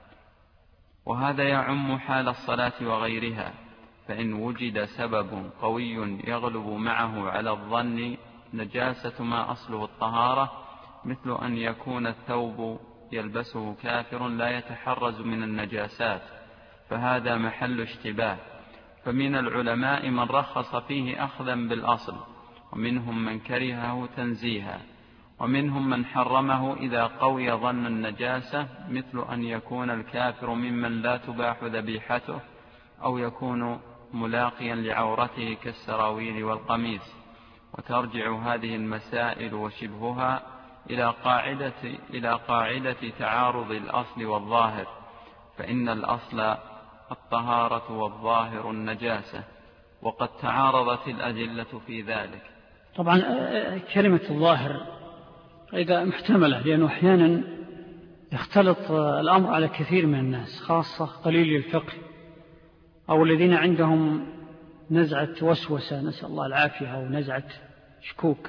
وهذا يعم حال الصلاة وغيرها، فإن وجد سبب قوي يغلب معه على الظن نجاسة ما أصله الطهارة، مثل أن يكون الثوب يلبسه كافر لا يتحرز من النجاسات، فهذا محل اشتباه. فمن العلماء من رخص فيه أخذا بالأصل، ومنهم من كرهه تنزيها، ومنهم من حرمه إذا قوي ظن النجاسة، مثل أن يكون الكافر ممن لا تباح ذبيحته، أو يكون ملاقيا لعورته كالسراويل والقميص. وترجع هذه المسائل وشبهها إلى قاعدة, إلى قاعدة تعارض الأصل والظاهر، فإن الأصل الطهارة والظاهر النجاسة، وقد تعارضت الأدلة في ذلك. طبعا كلمة الظاهر إذا محتملة، لأنه أحيانا يختلط الأمر على كثير من الناس، خاصة قليل الفقه أو الذين عندهم نزعة وسوسة نسأل الله العافية أو نزعة شكوك،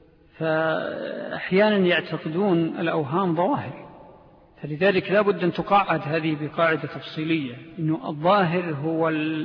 فأحيانا يعتقدون الأوهام ظواهر، فلذلك لا بد أن تقاعد هذه بقاعدة تفصيلية، إنه الظاهر هو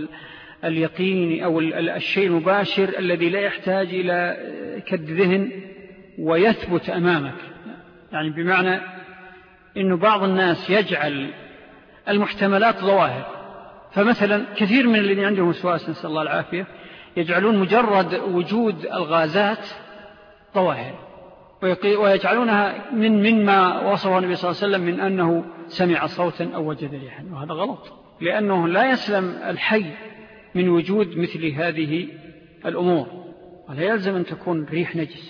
اليقين أو الشيء المباشر الذي لا يحتاج إلى كد ذهن ويثبت أمامك. يعني بمعنى إنه بعض الناس يجعل المحتملات ظواهر، فمثلا كثير من الذين عندهم وسواس نسأل الله العافية يجعلون مجرد وجود الغازات ظواهر، ويجعلونها من مما وصفه النبي صلى الله عليه وسلم من أنه سمع صوتا أو وجد ريحا، وهذا غلط، لأنه لا يسلم الحي من وجود مثل هذه الأمور، ولا يلزم أن تكون ريح نجسة،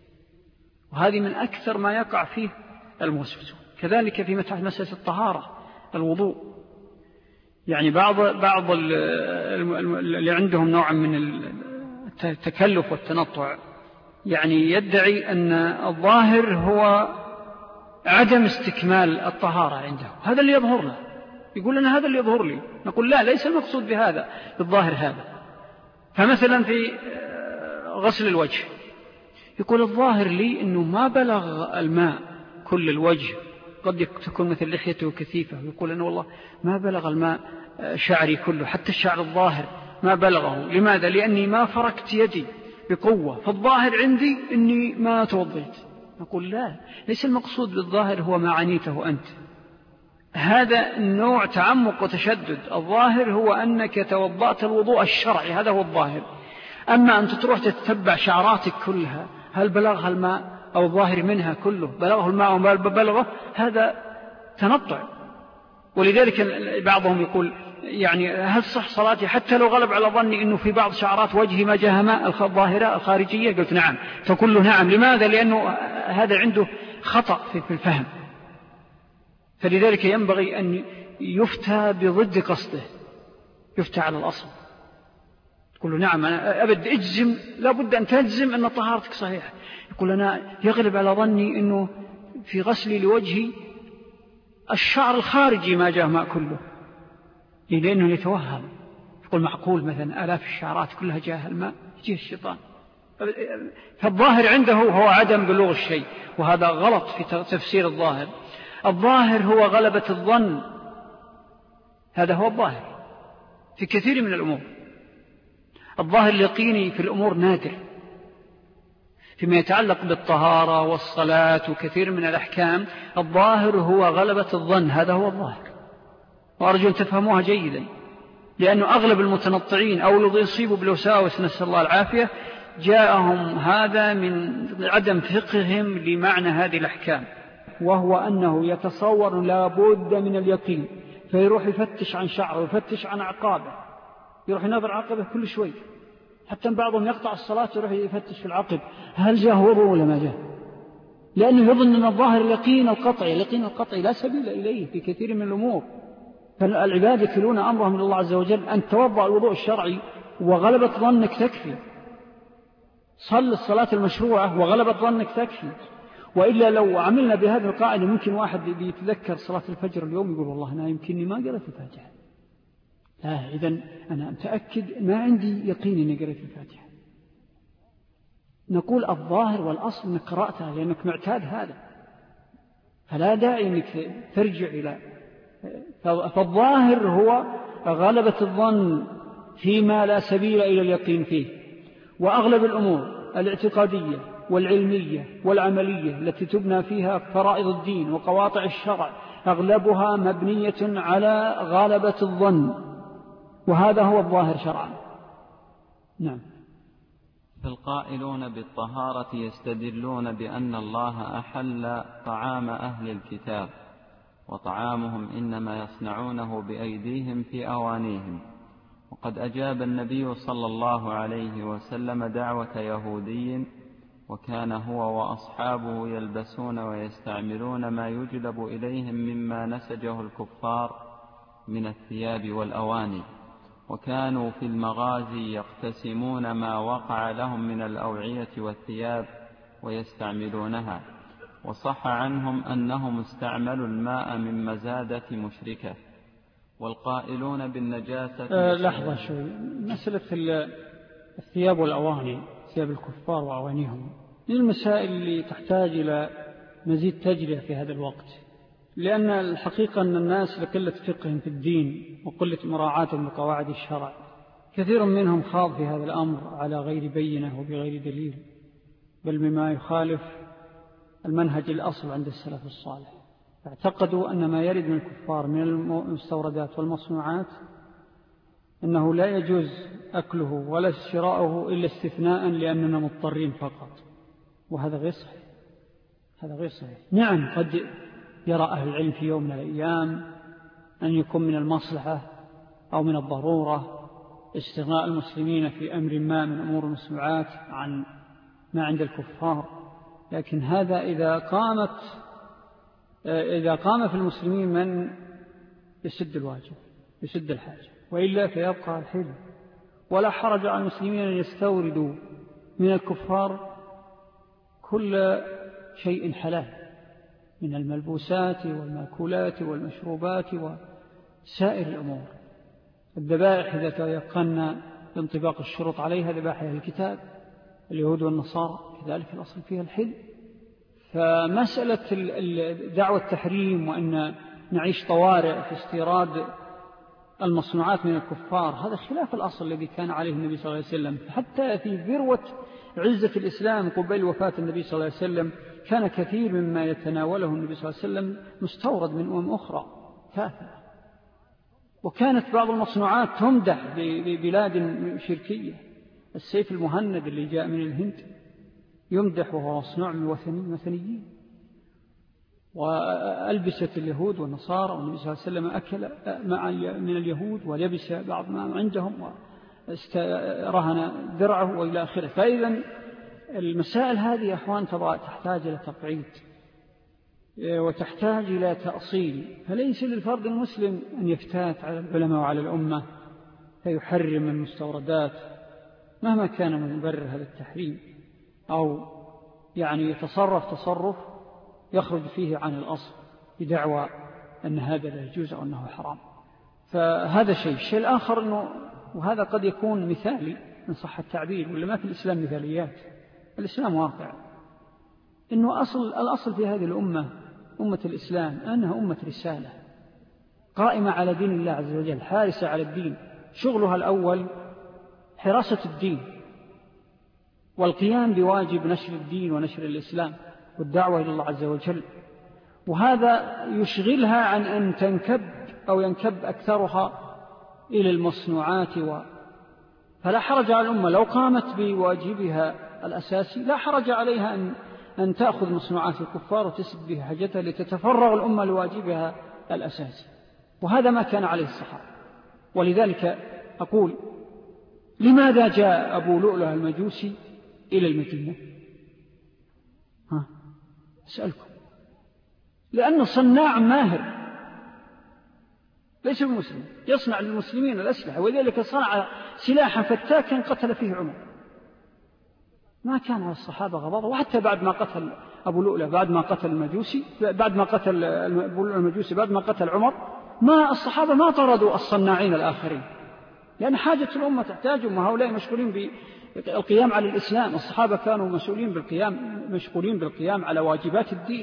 وهذه من أكثر ما يقع فيه الموسوسون. كذلك في مسألة الطهارة الوضوء، يعني بعض بعض اللي عندهم نوع من التكلف والتنطع يعني يدعي أن الظاهر هو عدم استكمال الطهارة عنده، هذا اللي يظهر له، يقول لنا هذا اللي يظهر لي، نقول لا، ليس المقصود بهذا الظاهر هذا. فمثلا في غسل الوجه يقول الظاهر لي أنه ما بلغ الماء كل الوجه، قد تكون مثل لحيته كثيفة، يقول أنه والله ما بلغ الماء شعري كله، حتى الشعر الظاهر ما بلغه. لماذا؟ لأني ما فركت يدي بقوة، فالظاهر عندي أني ما توضيت. نقول لا، ليس المقصود بالظاهر هو ما عنيته أنت، هذا النوع تعمق وتشدد. الظاهر هو أنك توضأت الوضوء الشرعي، هذا هو الظاهر. أما أن تروح تتبع شعراتك كلها، هل بلغها الماء أو ظاهر منها كله بلغه الماء وما بلغه، هذا تنطع. ولذلك بعضهم يقول يعني هل صح صلاتي حتى لو غلب على ظني أنه في بعض شعرات وجهي ما جاء ماء الظاهرة الخارجية؟ قلت نعم. فقل له نعم. لماذا؟ لأنه هذا عنده خطأ في الفهم، فلذلك ينبغي أن يفتى بضد قصده، يفتى على الأصل. تقول له نعم أنا أبد اجزم، لابد أن تجزم أن طهارتك صحيحة. يقول أنا يغلب على ظني أنه في غسلي لوجهي الشعر الخارجي ما جاء ماء كله، لأنه يتوهم. يقول معقول مثلا آلاف الشعرات كلها جاء الماء؟ يجيه الشيطان. فالظاهر عنده هو عدم بلوغ الشيء، وهذا غلط في تفسير الظاهر. الظاهر هو غلبة الظن، هذا هو الظاهر في كثير من الأمور. الظاهر اليقيني في الأمور نادر، فيما يتعلق بالطهارة والصلاة وكثير من الأحكام الظاهر هو غلبة الظن، هذا هو الظاهر. وأرجو أن تفهموها جيدا، لأنه أغلب المتنطعين أو الذي يصيبوا بالوساوس نسأل الله العافية جاءهم هذا من عدم فقههم لمعنى هذه الأحكام، وهو أنه يتصور لا بد من اليقين، فيروح يفتش عن شعره ويفتش عن عقابه، يروح ينظر عقبه كل شوي، حتى بعضهم يقطع الصلاة يروح يفتش في العقب هل جاء وضوء ولا ما جاء، لأنه يظن أن الظاهر اليقين القطعي. اليقين القطعي لا سبيل إليه في كثير من الأمور. فالعباد يكلون أمرهم من الله عز وجل أن توضأ الوضوء الشرعي وغلبة ظنك تكفي، صل الصلاة المشروعة وغلبة ظنك تكفي. وإلا لو عملنا بهذه القاعدة ممكن واحد بيتذكر صلاة الفجر اليوم يقول والله أنا يمكنني ما قرأت الفاتحة. لا، إذن أنا متأكد ما عندي يقين أني قرأت الفاتحة. نقول الظاهر والأصل أنك قرأتها لأنك معتاد هذا، فلا داعي أنك ترجع إلى. فالظاهر هو غلبة الظن فيما لا سبيل إلى اليقين فيه. وأغلب الأمور الاعتقادية والعلمية والعملية التي تبنى فيها فرائض الدين وقواطع الشرع أغلبها مبنية على غلبة الظن، وهذا هو الظاهر شرعا. نعم. فالقائلون بالطهارة يستدلون بأن الله أحل طعام أهل الكتاب، وطعامهم إنما يصنعونه بأيديهم في أوانيهم. وقد أجاب النبي صلى الله عليه وسلم دعوة يهودي، وكان هو وأصحابه يلبسون ويستعملون ما يجلب إليهم مما نسجه الكفار من الثياب والأواني، وكانوا في المغازي يقتسمون ما وقع لهم من الأوعية والثياب ويستعملونها. وصح عنهم أنهم استعملوا الماء من مزادة مشركة. والقائلون بالنجاسة أه لحظة شوي، مسألة الثياب والأواني، ثياب الكفار وأوانيهم، من المسائل اللي تحتاج إلى مزيد تجرية في هذا الوقت، لأن الحقيقة أن الناس لقلة فقههم في الدين وقلة مراعاتهم لقواعد الشرع كثير منهم خاض في هذا الأمر على غير بينة وبغير دليل، بل بما يخالف المنهج الأصل عند السلف الصالح. اعتقدوا أن ما يرد من الكفار من المستوردات والمصنوعات أنه لا يجوز أكله ولا شراؤه إلا استثناء لأننا مضطرين فقط، وهذا غير صحيح. هذا غير صحيح. نعم قد يرى أهل العلم في يوم من الأيام أن يكون من المصلحة أو من الضرورة استغناء المسلمين في أمر ما من أمور المسموعات عن ما عند الكفار، لكن هذا إذا قامت إذا قام في المسلمين من يسد الواجب يسد الحاجة، وإلا فيبقى الحل. ولا حرج على المسلمين أن يستوردوا من الكفار كل شيء حلال من الملبوسات والمأكولات والمشروبات وسائر الأمور. الذبائح إذا تيقنا بانطباق الشروط عليها ذبائح أهل الكتاب اليهود والنصارى كذلك الأصل فيها الحل. فمسألة دعوة التحريم وأن نعيش طوارئ في استيراد المصنوعات من الكفار هذا خلاف الأصل الذي كان عليه النبي صلى الله عليه وسلم. حتى في ذروة عزة الإسلام قبيل وفاة النبي صلى الله عليه وسلم كان كثير مما يتناوله النبي صلى الله عليه وسلم مستورد من أمم أخرى كافرة، وكانت بعض المصنوعات تمدح ببلاد شركية. السيف المهند اللي جاء من الهند يمدح وهو مصنوع من وثنيين. وألبسة اليهود والنصارى، والنبي صلى الله عليه وسلم أكل مع من اليهود ولبس بعض ما عندهم ورهن درعه وإلى آخره. فإذا المسائل هذه أحوان تحتاج إلى تقعيد وتحتاج إلى تأصيل، فليس للفرد المسلم أن يفتات على العلماء وعلى الأمة فيحرم المستوردات مهما كان من مبرر هذا التحريم، أو يعني يتصرف تصرف يخرج فيه عن الأصل بدعوى أن هذا لا يجوز أو أنه حرام. فهذا شيء. الشيء الآخر أنه، وهذا قد يكون مثالي إن صح التعبير، ولا ما في الإسلام مثاليات، الإسلام واقع، أنه أصل الأصل في هذه الأمة أمة الإسلام أنها أمة رسالة قائمة على دين الله عز وجل، حارسة على الدين، شغلها الأول حراسة الدين والقيام بواجب نشر الدين ونشر الإسلام والدعوة إلى الله عز وجل. وهذا يشغلها عن أن تنكب أو ينكب أكثرها إلى المصنوعات و... فلا حرج على الأمة لو قامت بواجبها الأساسي، لا حرج عليها أن, أن تأخذ مصنوعات الكفار وتسد بها حاجتها لتتفرغ الأمة لواجبها الأساسي، وهذا ما كان عليه الصحابة. ولذلك أقول لماذا جاء أبو لؤلؤ المجوسي إلى المدينة؟ ها أسألكم، لأنه صناع ماهر ليس بمسلم، يصنع للمسلمين الأسلحة، ولذلك صنع سلاحا فتاكا قتل فيه عمر. ما كان على الصحابة غضاضة، وحتى بعد ما قتل أبو لؤلؤ، بعد ما قتل المجوسي، بعد ما قتل أبو لؤلؤ المجوسي، بعد ما قتل عمر، ما الصحابة ما طردوا الصناعين الآخرين، لأن حاجة الأمة تحتاجهم، وهؤلاء مشغولين بالقيام على الإسلام. الصحابة كانوا مسؤولين بالقيام، مشغولين بالقيام على واجبات الدين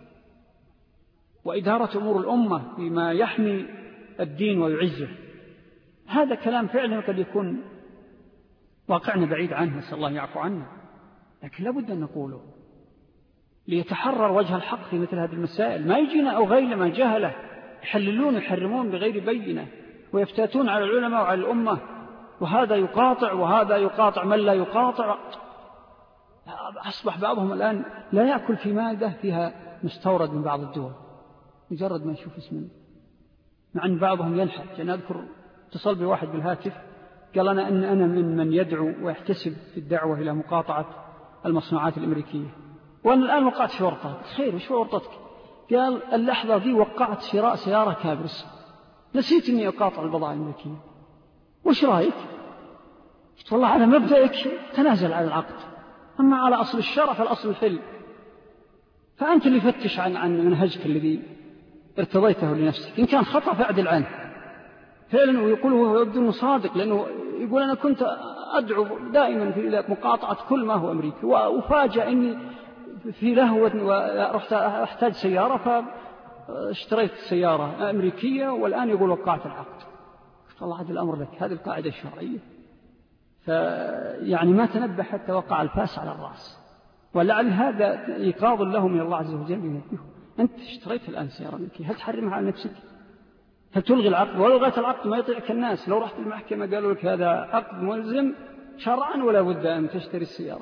وإدارة أمور الأمة بما يحمي الدين ويعزه. هذا كلام فعلا قد يكون واقعنا بعيد عنه، نسأل الله يعفو عنا، لكن لابد أن نقوله ليتحرر وجه الحق في مثل هذه المسائل. ما يجينا أو غير ما جهله يحللون ويحرمون بغير بينة ويفتاتون على العلماء وعلى الأمة، وهذا يقاطع وهذا يقاطع من لا يقاطع. أصبح بعضهم الآن لا يأكل في مادة فيها مستورد من بعض الدول مجرد ما يشوف اسمه، مع أن بعضهم ينحت. أنا أذكر اتصل بواحد بالهاتف قال أنا أن أنا من من يدعو ويحتسب في الدعوة إلى مقاطعة المصنوعات الأمريكية، وأنا الآن وقعت في ورطة. خير وش ورطتك؟ قال اللحظة دي وقعت شراء سيارة كابرس، نسيت أني أقاطع البضائع الأمريكية، وش رأيك؟ قلت والله على مبدأك تنازل على العقد، أما على أصل الشرع فالأصل الحل، فأنت اللي فتش عن عن منهجك الذي ارتضيته لنفسك، إن كان خطأ فاعدل عنه فعلا. ويقول هو يبدو أنه صادق، لأنه يقول أنا كنت أدعو دائما في مقاطعة كل ما هو أمريكي، وأفاجأ أني في لهوة ورحت أحتاج سيارة فاشتريت سيارة أمريكية والآن يقول وقعت العقد. الله هذا الأمر لك، هذه القاعدة الشرعية. فيعني ما تنبه حتى وقع الفاس على الرأس، ولعل هذا إيقاظ له من الله عز وجل ينبهه. أنت اشتريت الآن سيارة أمريكية، هل تحرمها على نفسك؟ هل تلغي العقد؟ ولو لغيت العقد ما يطيعك الناس، لو رحت المحكمة قالوا لك هذا عقد ملزم شرعا ولا بد أن تشتري السيارة.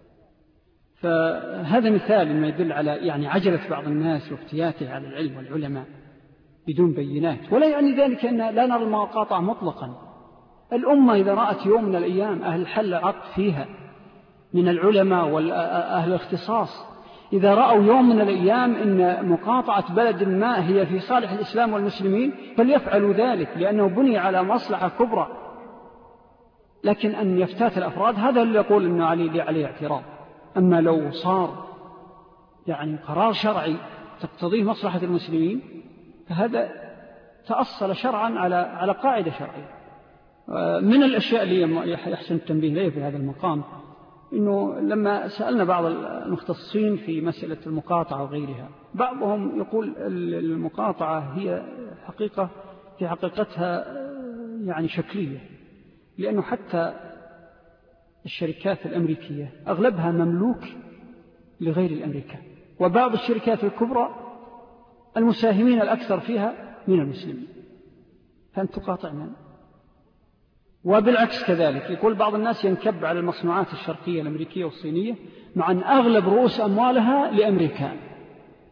فهذا مثال ما يدل على يعني عجلة بعض الناس وافتياته على العلم والعلماء بدون بينات. ولا يعني ذلك أن لا نرى المقاطعة مطلقا. الأمة إذا رأت يوم من الأيام أهل الحل عقد فيها من العلماء وأهل الاختصاص، إذا رأوا يوم من الأيام أن مقاطعة بلد ما هي في صالح الإسلام والمسلمين فليفعلوا ذلك، لأنه بني على مصلحة كبرى. لكن أن يفتات الأفراد هذا اللي يقول أنه عليه عليه اعتراض. أما لو صار يعني قرار شرعي تقتضيه مصلحة المسلمين فهذا تأصل شرعا على على قاعدة شرعية. من الأشياء اللي يحسن التنبيه ليه في هذا المقام إنه لما سألنا بعض المختصين في مسألة المقاطعة وغيرها، بعضهم يقول المقاطعة هي حقيقة في حقيقتها يعني شكلية، لأنه حتى الشركات الأمريكية أغلبها مملوك لغير الأمريكان، وبعض الشركات الكبرى المساهمين الأكثر فيها من المسلمين، فأنت تقاطع من؟ وبالعكس كذلك يقول بعض الناس ينكب على المصنوعات الشرقية الأمريكية والصينية مع أن أغلب رؤوس أموالها لأمريكان.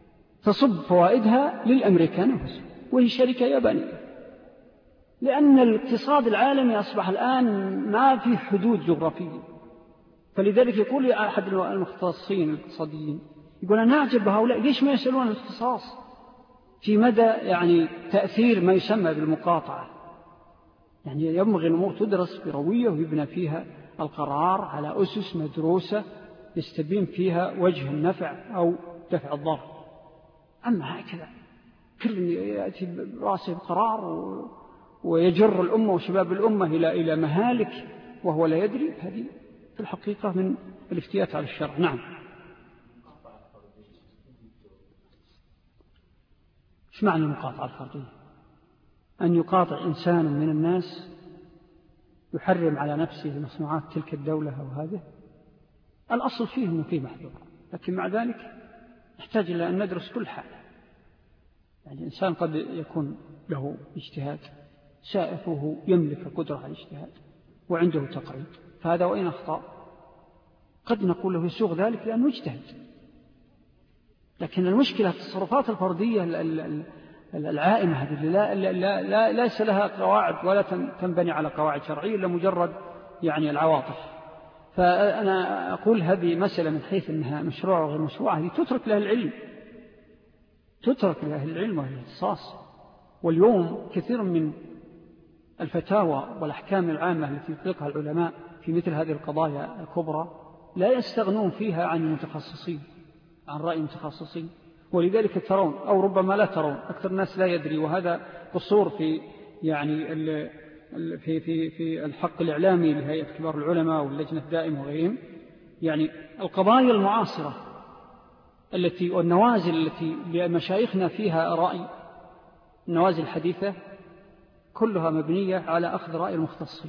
تصب فوائدها للأمريكان أنفسهم، وهي شركة يابانية، لأن الاقتصاد العالمي أصبح الآن ما في حدود جغرافية. فلذلك يقول أحد المختصين الاقتصاديين، يقول أنا أعجب بهؤلاء ليش ما يسألون الاختصاص في مدى يعني تأثير ما يسمى بالمقاطعة. يعني ينبغي الأمور تدرس بروية ويبنى فيها القرار على أسس مدروسة يستبين فيها وجه النفع أو دفع الضرر. أما هكذا كل يأتي براسه بقرار ويجر الأمة وشباب الأمة إلى إلى مهالك وهو لا يدري، هذه في الحقيقة من الافتيات على الشرع. نعم. ايش معنى المقاطعة الفردية؟ أن يقاطع إنسان من الناس يحرم على نفسه مصنوعات تلك الدولة أو هذه، الأصل فيه أنه فيه محظور، لكن مع ذلك نحتاج إلى أن ندرس كل حال. يعني الإنسان قد يكون له اجتهاد سائفه يملك قدرة على الاجتهاد وعنده تقعيد، فهذا وإن أخطأ قد نقول له يسوغ ذلك لأنه اجتهد. لكن المشكلة في التصرفات الفردية العائمة هذه لا, لا, لا, لا ليس لها قواعد ولا تنبني على قواعد شرعية إلا مجرد يعني العواطف. فأنا أقول هذه مسألة من حيث أنها مشروع وغير مشروع، هذه تترك لها العلم، تترك لها العلم والاختصاص. واليوم كثير من الفتاوى والأحكام العامة التي يطلقها العلماء في مثل هذه القضايا الكبرى لا يستغنون فيها عن المتخصصين، عن رأي المتخصصين. ولذلك ترون أو ربما لا ترون، أكثر الناس لا يدري، وهذا قصور في يعني في في في الحق الإعلامي لهيئة كبار العلماء واللجنة الدائمة وغيرهم. يعني القضايا المعاصرة التي والنوازل التي لمشايخنا فيها رأي، النوازل الحديثة كلها مبنية على أخذ رأي المختصين.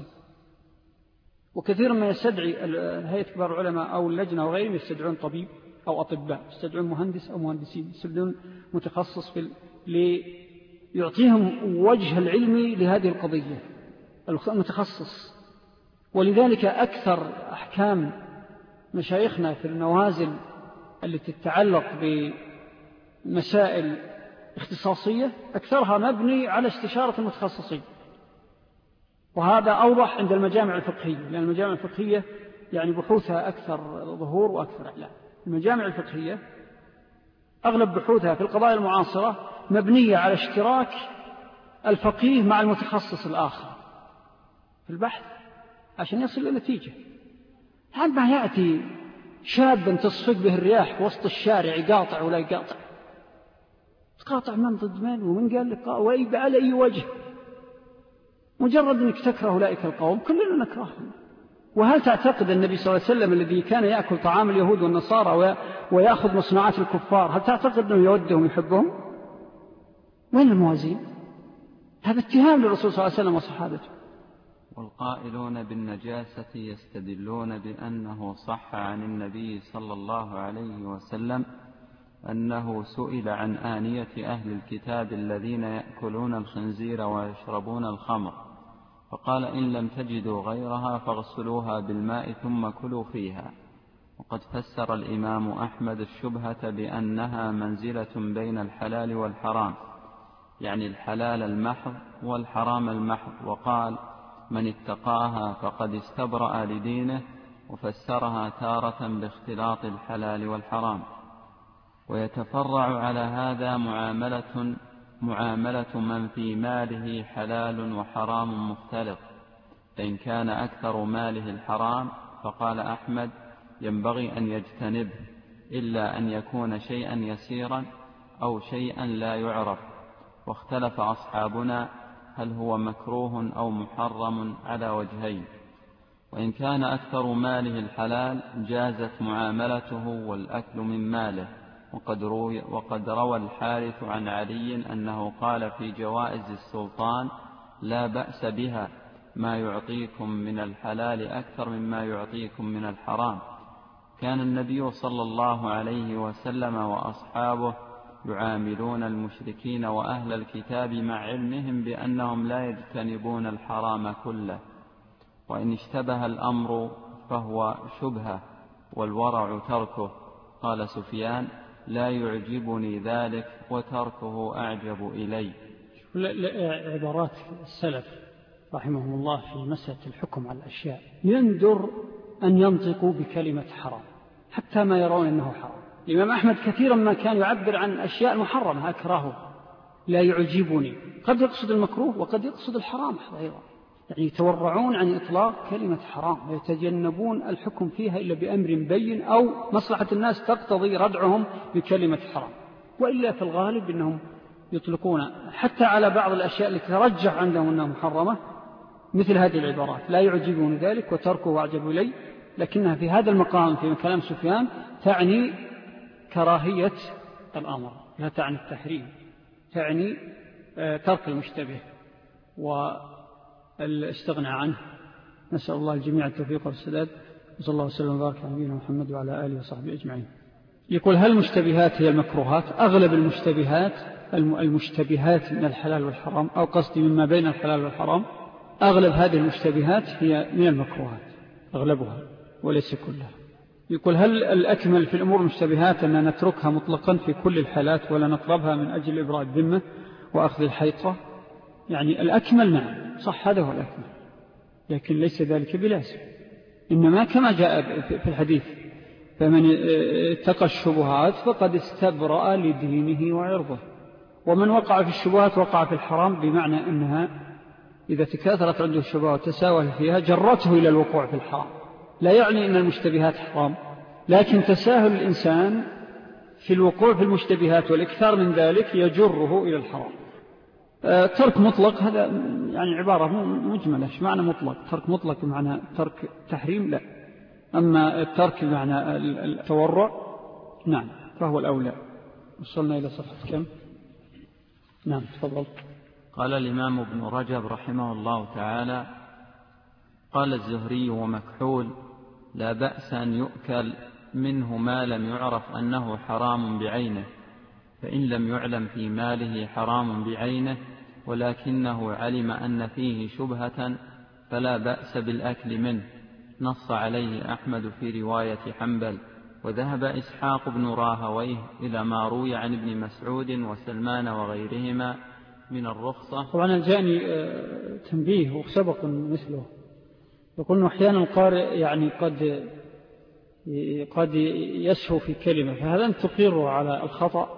وكثيرا ما يستدعي هيئة كبار العلماء أو اللجنة وغيرهم يستدعون طبيب أو أطباء، يستدعون مهندس أو مهندسين، يستدعون متخصص في ليعطيهم وجه العلمي لهذه القضية المتخصص. ولذلك أكثر أحكام مشايخنا في النوازل التي تتعلق بمسائل اختصاصية أكثرها مبني على استشارة المتخصصين. وهذا أوضح عند المجامع الفقهية، لأن المجامع الفقهية يعني بحوثها أكثر ظهور وأكثر إعلان. المجامع الفقهية أغلب بحوثها في القضايا المعاصرة مبنية على اشتراك الفقيه مع المتخصص الآخر في البحث عشان يصل إلى نتيجة. عندما يأتي شاب تصفق به الرياح وسط الشارع يقاطع ولا يقاطع، تقاطع من ضد من ومن قال لك وأي على أي وجه، مجرد أنك تكره أولئك القوم كلنا نكرههم. وهل تعتقد النبي صلى الله عليه وسلم الذي كان يأكل طعام اليهود والنصارى ويأخذ مصنوعات الكفار، هل تعتقد أنه يودهم يحبهم؟ وين الموازين؟ هذا اتهام للرسول صلى الله عليه وسلم وصحابته. والقائلون بالنجاسة يستدلون بأنه صح عن النبي صلى الله عليه وسلم أنه سئل عن آنية أهل الكتاب الذين يأكلون الخنزير ويشربون الخمر، فقال إن لم تجدوا غيرها فاغسلوها بالماء ثم كلوا فيها. وقد فسر الإمام أحمد الشبهة بأنها منزلة بين الحلال والحرام، يعني الحلال المحض والحرام المحض، وقال من اتقاها فقد استبرأ لدينه، وفسرها تارة باختلاط الحلال والحرام. ويتفرع على هذا معاملة معاملة من في ماله حلال وحرام مختلط، فإن كان أكثر ماله الحرام فقال أحمد ينبغي أن يجتنبه إلا أن يكون شيئا يسيرا أو شيئا لا يعرف. واختلف أصحابنا هل هو مكروه أو محرم على وجهين. وإن كان أكثر ماله الحلال جازت معاملته والأكل من ماله. وقد روي, وقد روى الحارث عن علي أنه قال في جوائز السلطان لا بأس بها، ما يعطيكم من الحلال أكثر مما يعطيكم من الحرام. كان النبي صلى الله عليه وسلم وأصحابه يعاملون المشركين وأهل الكتاب مع علمهم بأنهم لا يجتنبون الحرام كله. وإن اشتبه الأمر فهو شبهة والورع تركه. قال سفيان لا يعجبني ذلك وتركه أعجب إلي. عبارات السلف رحمهم الله في مسألة الحكم على الأشياء يندر أن ينطقوا بكلمة حرام حتى ما يرون أنه حرام. الإمام أحمد كثيرا ما كان يعبر عن أشياء محرمة أكرهه، لا يعجبني، قد يقصد المكروه وقد يقصد الحرام أيضا، يعني يتورعون عن إطلاق كلمة حرام ويتجنبون الحكم فيها إلا بأمر بين أو مصلحة الناس تقتضي ردعهم بكلمة حرام، وإلا في الغالب أنهم يطلقون حتى على بعض الأشياء التي ترجح عندهم أنها محرمة مثل هذه العبارات، لا يعجبون ذلك وتركه أعجب إلي، لكنها في هذا المقام في كلام سفيان تعني كراهية الأمر لا تعني التحريم، تعني ترك المشتبه والاستغناء عنه. نسأل الله الجميع التوفيق والسداد، وصلى الله وسلم وبارك على نبينا محمد وعلى آله وصحبه أجمعين. يقول هل المشتبهات هي المكروهات؟ أغلب المشتبهات المشتبهات من الحلال والحرام، أو قصدي مما بين الحلال والحرام، أغلب هذه المشتبهات هي من المكروهات أغلبها وليس كلها. يقول هل الأكمل في الأمور المشتبهات أن نتركها مطلقا في كل الحالات ولا نطلبها من أجل إبراء الذمة وأخذ الحيطة؟ يعني الأكمل نعم صح، هذا هو الأكمل، لكن ليس ذلك بلازم، إنما كما جاء في الحديث فمن اتقى الشبهات فقد استبرأ لدينه وعرضه، ومن وقع في الشبهات وقع في الحرام، بمعنى أنها إذا تكاثرت عنده الشبهات وتساوى فيها جرته إلى الوقوع في الحرام. لا يعني أن المشتبهات حرام، لكن تساهل الإنسان في الوقوع في المشتبهات والإكثار من ذلك يجره إلى الحرام. ترك مطلق هذا يعني عبارة مجملة، ايش معنى مطلق؟ ترك مطلق بمعنى ترك تحريم؟ لا، أما الترك بمعنى التورع نعم فهو الأولى. وصلنا إلى صفحة كم؟ نعم تفضل. قال الإمام ابن رجب رحمه الله تعالى: قال الزهري ومكحول: لا بأس أن يؤكل منه ما لم يعرف أنه حرام بعينه، فإن لم يعلم في ماله حرام بعينه ولكنه علم أن فيه شبهة فلا بأس بالأكل منه. نص عليه أحمد في رواية حنبل. وذهب إسحاق بن راهويه إلى ما روي عن ابن مسعود وسلمان وغيرهما من الرخصة. طبعا جاءني تنبيه وسبق مثله، يقول أحيانا القارئ يعني قد قد يسهو في كلمة، فهذا تقر على الخطأ.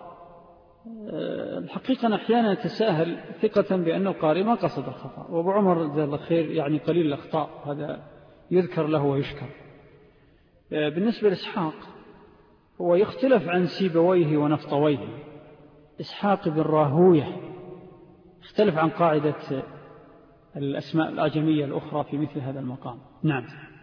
الحقيقة أحيانا يتساهل ثقة بأن القارئ ما قصد الخطأ، وابو عمر جزاه الله خير يعني قليل الأخطاء، هذا يذكر له ويشكر. بالنسبة لإسحاق هو يختلف عن سيبويه ونفطويه. إسحاق بن راهويه اختلف عن قاعدة الأسماء الأعجمية الأخرى في مثل هذا المقام. نعم.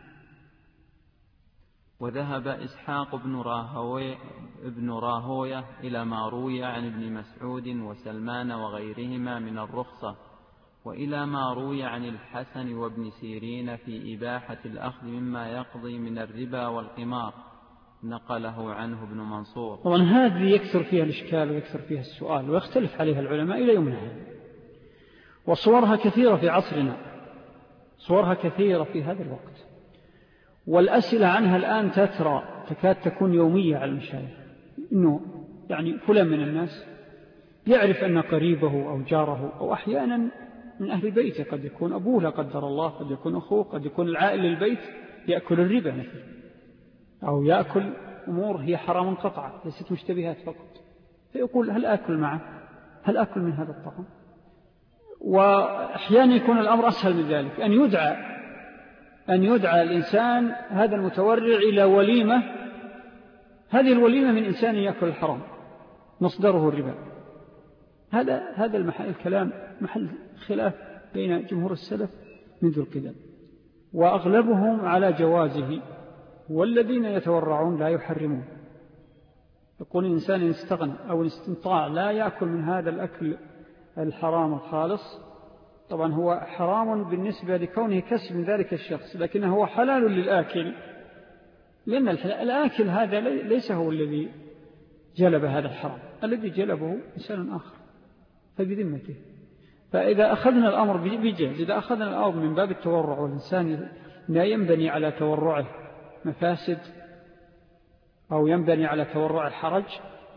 وذهب إسحاق بن راهويه, ابن راهويه إلى ما روي عن ابن مسعود وسلمان وغيرهما من الرخصة، وإلى ما روي عن الحسن وابن سيرين في إباحة الأخذ مما يقضي من الربا والقمار، نقله عنه ابن منصور. طبعا هذه يكثر فيها الإشكال ويكثر فيها السؤال ويختلف عليها العلماء إلى يومنا هذا، وصورها كثيرة في عصرنا، صورها كثيرة في هذا الوقت، والأسئلة عنها الآن تترى تكاد تكون يومية على المشايخ، إنه يعني فلان من الناس يعرف أن قريبه أو جاره أو أحيانا من أهل بيته، قد يكون أبوه لا قدر الله، قد يكون أخوه، قد يكون العائل للبيت يأكل الربا مثلا، أو يأكل أمور هي حرام قطعة ليست مشتبهات فقط، فيقول هل أكل معه؟ هل أكل من هذا الطعام؟ وأحيانا يكون الأمر أسهل من ذلك، أن يدعى أن يدعى الإنسان هذا المتورع إلى وليمة، هذه الوليمة من إنسان يأكل الحرام مصدره الربا. هذا هذا المحل الكلام محل خلاف بين جمهور السلف منذ القدم، وأغلبهم على جوازه، والذين يتورعون لا يحرمون. يقول الإنسان إن استغنى أو استنطاع لا يأكل من هذا الأكل الحرام الخالص، طبعا هو حرام بالنسبة لكونه كسب من ذلك الشخص، لكنه هو حلال للآكل، لأن الآكل هذا ليس هو الذي جلب هذا الحرام، الذي جلبه إنسان آخر فبذمته. فإذا أخذنا الأمر بجهز، إذا أخذنا الأمر من باب التورع والإنسان لا ينبني على تورعه مفاسد أو ينبني على تورع الحرج،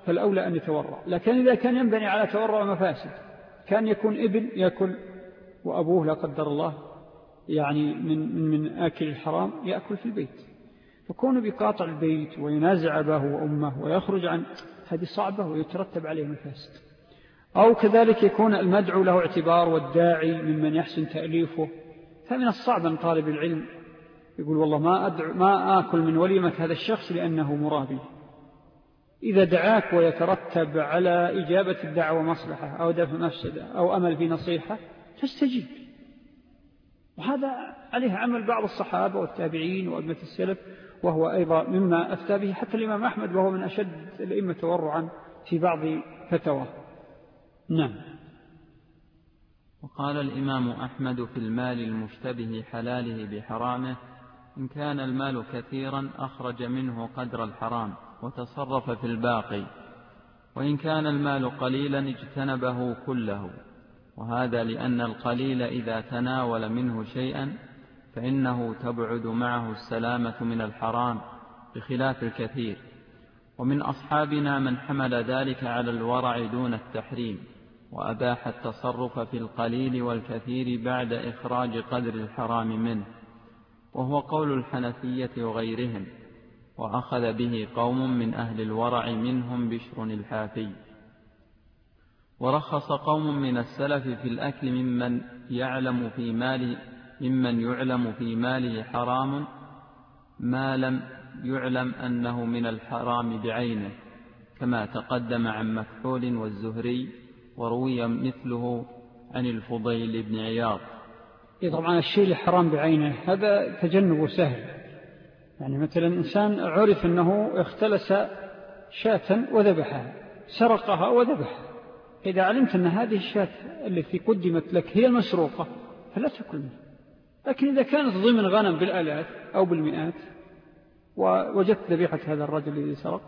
فالأولى أن يتورع. لكن إذا كان ينبني على تورع مفاسد، كان يكون ابن يأكل وأبوه لا قدر الله يعني من, من, من آكل الحرام يأكل في البيت، فكونه بيقاطع البيت وينازع أباه وأمه ويخرج عن هذه صعبة ويترتب عليه مفاسد. أو كذلك يكون المدعو له اعتبار والداعي ممن يحسن تأليفه، فمن الصعب أن طالب العلم يقول والله ما, أدعو ما آكل من وليمة هذا الشخص لأنه مرابي. إذا دعاك ويترتب على إجابة الدعوة مصلحة أو دفع مفسدة أو أمل في نصيحة فاستجيب. وهذا عليه عمل بعض الصحابة والتابعين وأئمة السلف، وهو أيضا مما أفتى به حتى الإمام أحمد، وهو من أشد الأئمة تورعا في بعض فتواه. نعم. وقال الإمام أحمد في المال المشتبه حلاله بحرامه: إن كان المال كثيرا أخرج منه قدر الحرام وتصرف في الباقي، وإن كان المال قليلا اجتنبه كله. وهذا لأن القليل إذا تناول منه شيئا فإنه تبعد معه السلامة من الحرام بخلاف الكثير. ومن أصحابنا من حمل ذلك على الورع دون التحريم، وأباح التصرف في القليل والكثير بعد إخراج قدر الحرام منه، وهو قول الحنفية وغيرهم، وأخذ به قوم من أهل الورع منهم بشر الحافي. ورخص قوم من السلف في الأكل ممن يعلم في ماله ممن يعلم في ماله حرام ما لم يعلم أنه من الحرام بعينه، كما تقدم عن مكحول والزهري، وروي مثله عن الفضيل بن عياض. طبعا الشيء الحرام بعينه هذا تجنبه سهل. يعني مثلا إنسان عرف أنه اختلس شاة وذبحها، سرقها وذبحها، إذا علمت أن هذه الشاة التي قدمت لك هي المسروقة فلا تأكل منها. لكن إذا كانت ضمن غنم بالآلاف أو بالمئات ووجدت ذبيحة هذا الرجل الذي سرق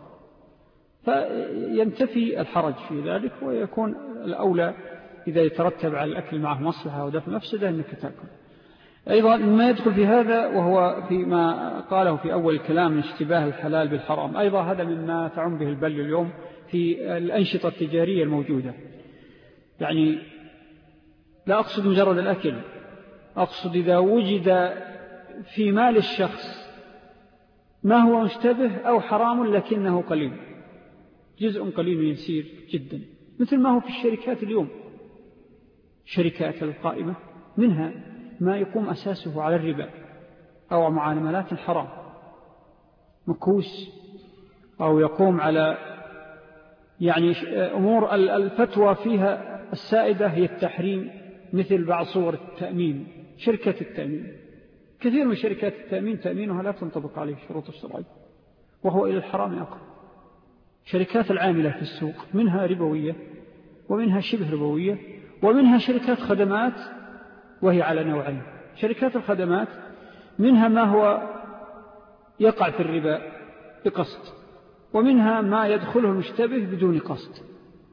فينتفي الحرج في ذلك، ويكون الأولى إذا يترتب على الأكل معه مصلحة ودفع مفسدة أنك تأكل. أيضا ما يدخل في هذا وهو فيما قاله في أول الكلام من اشتباه الحلال بالحرام، أيضا هذا مما تعم به البل اليوم في الأنشطة التجارية الموجودة. يعني لا أقصد مجرد الأكل، أقصد إذا وجد في مال الشخص ما هو مشتبه أو حرام لكنه قليل، جزء قليل يسير جدا، مثل ما هو في الشركات اليوم. الشركات القائمة منها ما يقوم أساسه على الربا أو معاملات الحرام مكوس، أو يقوم على يعني أمور الفتوى فيها السائدة هي التحريم، مثل بعض صور التأمين. شركة التأمين كثير من شركات التأمين تأمينها لا تنطبق عليه الشروط الشرعية وهو إلى الحرام أقرب. شركات العاملة في السوق منها ربوية ومنها شبه ربوية ومنها شركات خدمات وهي على نوعين. شركات الخدمات منها ما هو يقع في الربا بقصد، ومنها ما يدخله المشتبه بدون قصد.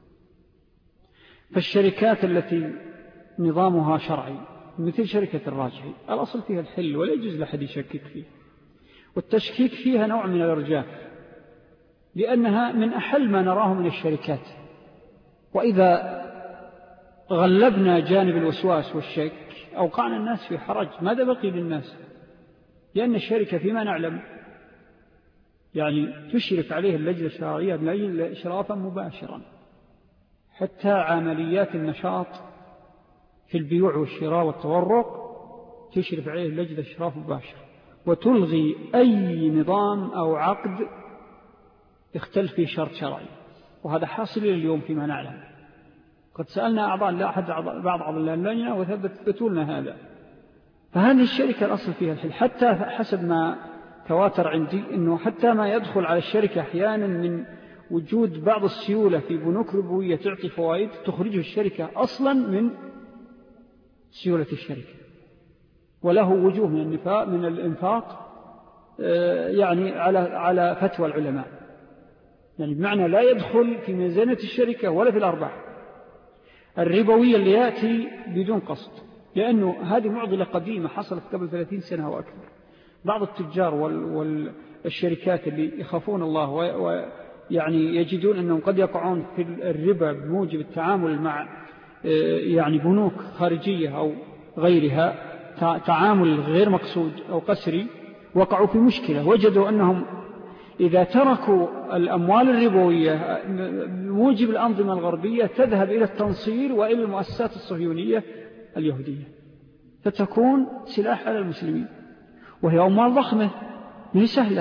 فالشركات التي نظامها شرعي مثل شركة الراجحي الأصل فيها الحل ولا يجوز لأحد يشكك فيه، والتشكيك فيها نوع من الإرجاف لأنها من أحل ما نراه من الشركات. وإذا غلبنا جانب الوسواس والشك أوقعنا الناس في حرج، ماذا بقي للناس؟ لأن الشركة فيما نعلم يعني تشرف عليه اللجنة الشرعية بلجنة إشرافا مباشرا، حتى عمليات النشاط في البيوع والشراء والتورق تشرف عليه اللجنة إشراف مباشر، وتلغي أي نظام أو عقد يختلف فيه شرط شرعي. وهذا حاصل اليوم فيما نعلم. قد سألنا أعضاء لا أحد بعض أعضاء اللجنة وثبتوا لنا هذا. فهذه الشركة الأصل فيها الحل، حتى حسب ما تواتر عندي أنه حتى ما يدخل على الشركة أحيانا من وجود بعض السيولة في بنوك ربوية تعطي فوائد تخرجه الشركة أصلا من سيولة الشركة، وله وجوه من النفاق من الإنفاق يعني على على فتوى العلماء، يعني بمعنى لا يدخل في ميزانية الشركة ولا في الأرباح الربوية اللي يأتي بدون قصد، لأنه هذه معضلة قديمة حصلت قبل ثلاثين سنة وأكثر. بعض التجار والشركات اللي يخافون الله يعني يجدون أنهم قد يقعون في الربا بموجب التعامل مع يعني بنوك خارجية أو غيرها، تعامل غير مقصود أو قسري، وقعوا في مشكلة. وجدوا أنهم إذا تركوا الأموال الربوية بموجب الأنظمة الغربية تذهب إلى التنصير وإلى المؤسسات الصهيونية اليهودية، فتكون سلاح على المسلمين، وهي أموال ضخمة من سهلة،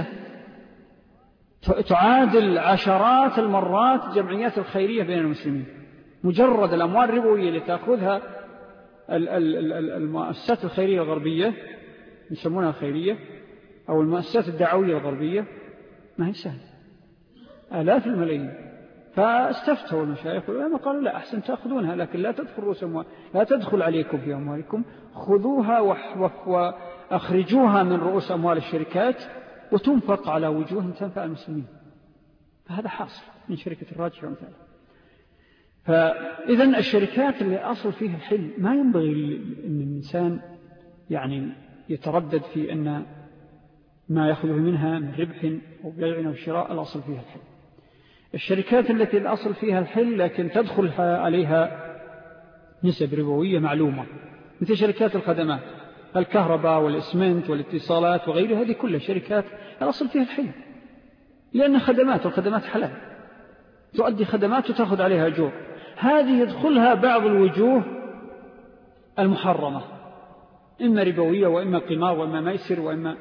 تعادل عشرات المرات جمعيات الخيرية بين المسلمين. مجرد الأموال الربوية اللي تأخذها المؤسسات الخيرية الغربية، يسمونها خيرية، أو المؤسسات الدعوية الغربية، ما هي سهل، آلاف الملايين. فاستفتوا المشايخ والعلماء قالوا لا، أحسن تأخذونها لكن لا تدخل رؤوس أموال، لا تدخل عليكم في أموالكم، خذوها وأخرجوها من رؤوس أموال الشركات وتنفق على وجوه تنفع المسلمين. فهذا حاصل من شركة الراجح ومثالها. فإذن الشركات اللي أصل فيها الحل ما ينبغي أن الإنسان يعني يتردد في أن ما يأخذه منها من ربح أو بيع أو شراء، الأصل فيها الحل. الشركات التي الأصل فيها الحل لكن تدخل عليها نسب ربوية معلومة، مثل شركات الخدمات، الكهرباء والإسمنت والاتصالات وغيرها، هذه كلها شركات الأصل فيها الحل، لأن خدمات والخدمات حلال، تؤدي خدمات وتأخذ عليها أجور. هذه يدخلها بعض الوجوه المحرمة، إما ربوية وإما قمار وإما ميسر وإما،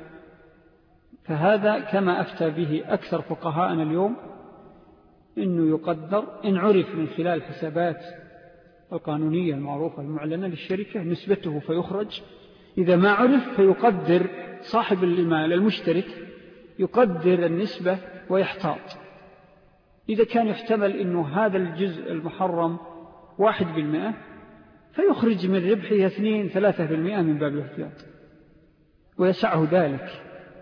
فهذا كما أفتى به أكثر فقهاءنا اليوم إنه يقدر إن عرف من خلال الحسابات القانونية المعروفة المعلنة للشركة نسبته فيخرج، إذا ما عرف فيقدر صاحب المال المشترك يقدر النسبة ويحتاط. إذا كان يحتمل إنه هذا الجزء المحرم واحد بالمئة فيخرج من ربحه اثنين ثلاثة بالمئة من باب الاحتياط، ويسعه ذلك،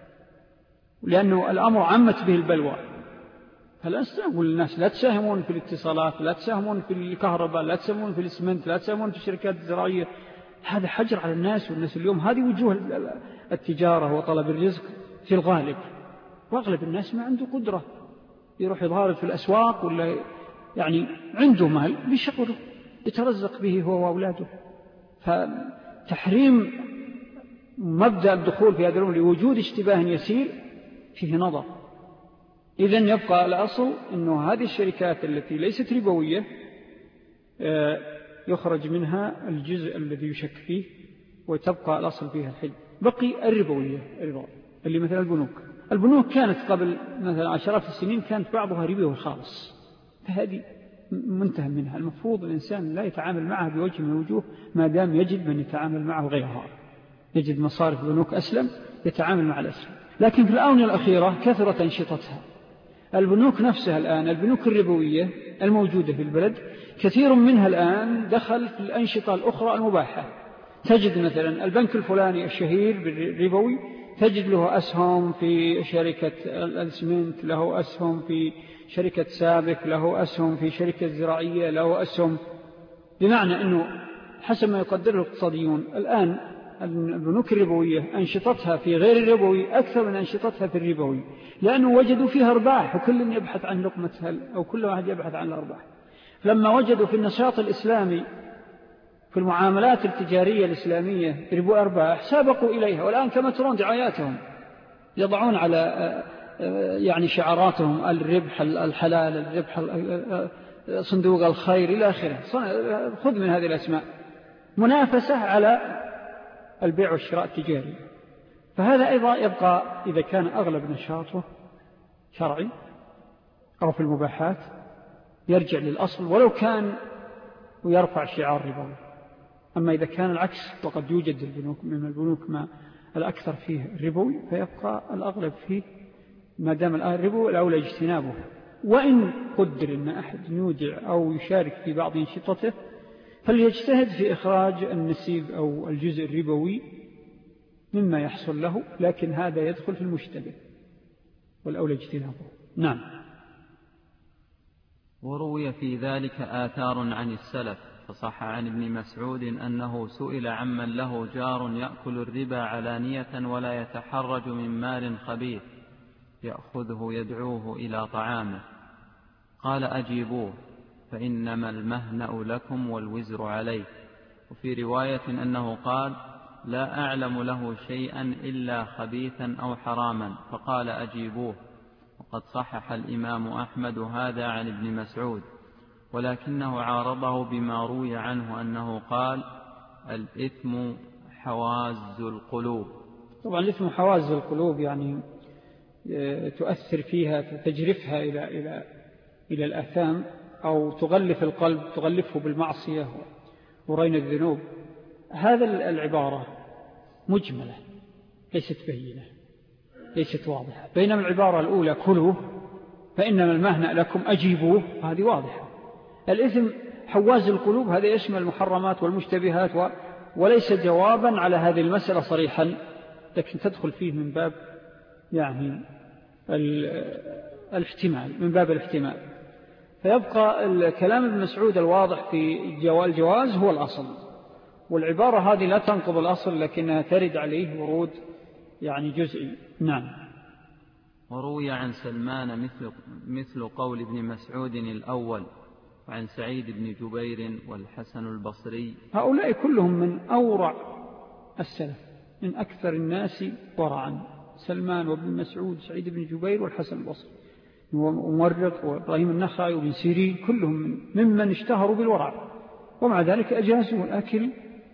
لأنه الأمر عمت به البلوى. فلا أقول للناس لا تساهمون في الاتصالات، لا تساهمون في الكهرباء، لا تساهمون في الإسمنت، لا تساهمون في الشركات الزراعية. هذا حجر على الناس، والناس اليوم هذه وجوه التجارة وطلب الرزق في الغالب، وأغلب الناس ما عنده قدرة يروح يضارب في الأسواق، ولا يعني عنده مال بيشغله يترزق به هو وأولاده. فتحريم مبدأ الدخول في هذا الأمر لوجود اشتباه يسير فيه نظر. إذن يبقى الأصل أنه هذه الشركات التي ليست ربوية يخرج منها الجزء الذي يشك فيه وتبقى الأصل فيها الحل. بقي الربوية الربا اللي مثل البنوك. البنوك كانت قبل مثلا عشرات السنين كانت بعضها ربوي خالص، فهذه منتهى منها. المفروض الإنسان لا يتعامل معها بوجه من الوجوه ما دام يجد من يتعامل معه غيرها، يجد مصارف بنوك أسلم يتعامل مع الأسلم. لكن في الآونة الأخيرة كثرت أنشطتها. البنوك نفسها الآن، البنوك الربوية الموجودة في البلد كثير منها الآن دخل في الأنشطة الأخرى المباحة. تجد مثلا البنك الفلاني الشهير بالربوي تجد له أسهم في شركة الأسمنت، له أسهم في شركة سابك، له أسهم في شركة زراعية، له أسهم، بمعنى أنه حسب ما يقدره الاقتصاديون الآن البنوك الربوية أنشطتها في غير الربوي أكثر من أنشطتها في الربوي، لأنه وجدوا فيها أرباح، وكل يبحث عن لقمة هل، أو كل واحد يبحث عن الأرباح. لما وجدوا في النشاط الإسلامي في المعاملات التجارية الإسلامية ربو أرباح سابقوا إليها، والآن كما ترون دعاياتهم يضعون على يعني شعاراتهم الربح الحلال، الربح صندوق الخير إلى آخره. خذ من هذه الأسماء منافسة على البيع والشراء التجاري. فهذا أيضا يبقى إذا كان أغلب نشاطه شرعي أو في المباحات يرجع للأصل ولو كان ويرفع شعار ربوي. أما إذا كان العكس وقد يوجد البنوك من البنوك ما الأكثر فيه ربوي فيبقى الأغلب فيه ما دام الربو الأولى اجتنابه. وإن قدر أن أحد يودع أو يشارك في بعض أنشطته فليجتهد في إخراج النسيب أو الجزء الربوي مما يحصل له، لكن هذا يدخل في المشتبه والأولى اجتنابه. نعم. وروي في ذلك آثار عن السلف، فصح عن ابن مسعود أنه سئل عمن له جار يأكل الربا علانية ولا يتحرج من مال خبيث يأخذه يدعوه إلى طعامه، قال أجيبوه فإنما المهنأ لكم والوزر عليه. وفي رواية أنه قال لا أعلم له شيئا إلا خبيثا أو حراما، فقال أجيبوه. وقد صحح الإمام أحمد هذا عن ابن مسعود، ولكنه عارضه بما روي عنه أنه قال الإثم حواز القلوب. طبعا الإثم حواز القلوب يعني تؤثر فيها، تجرفها إلى, إلى, إلى الآثام، أو تغلف القلب، تغلفه بالمعصية ورين الذنوب. هذا العبارة مجملة ليست بينة، ليست واضحة، بينما العبارة الأولى كلوا فإنما المهنأ لكم أجيبوه هذه واضحة. الإثم حواز القلوب هذا يشمل المحرمات والمشتبهات و... وليس جوابا على هذه المسألة صريحا، لكن تدخل فيه من باب يعني الاحتمال، من باب الاحتمال. فيبقى الكلام ابن مسعود الواضح في الجواز هو الأصل، والعبارة هذه لا تنقض الأصل لكنها ترد عليه ورود يعني جزئي. نعم. وروي عن سلمان مثل, مثل قول ابن مسعود الأول، وعن سعيد بن جبير والحسن البصري. هؤلاء كلهم من أورع السلف، من أكثر الناس ورعا، سلمان وابن مسعود سعيد بن جبير والحسن البصري ومورق وإبراهيم النخعي وابن سيرين، كلهم ممن اشتهروا بالورع، ومع ذلك أجازوا الأكل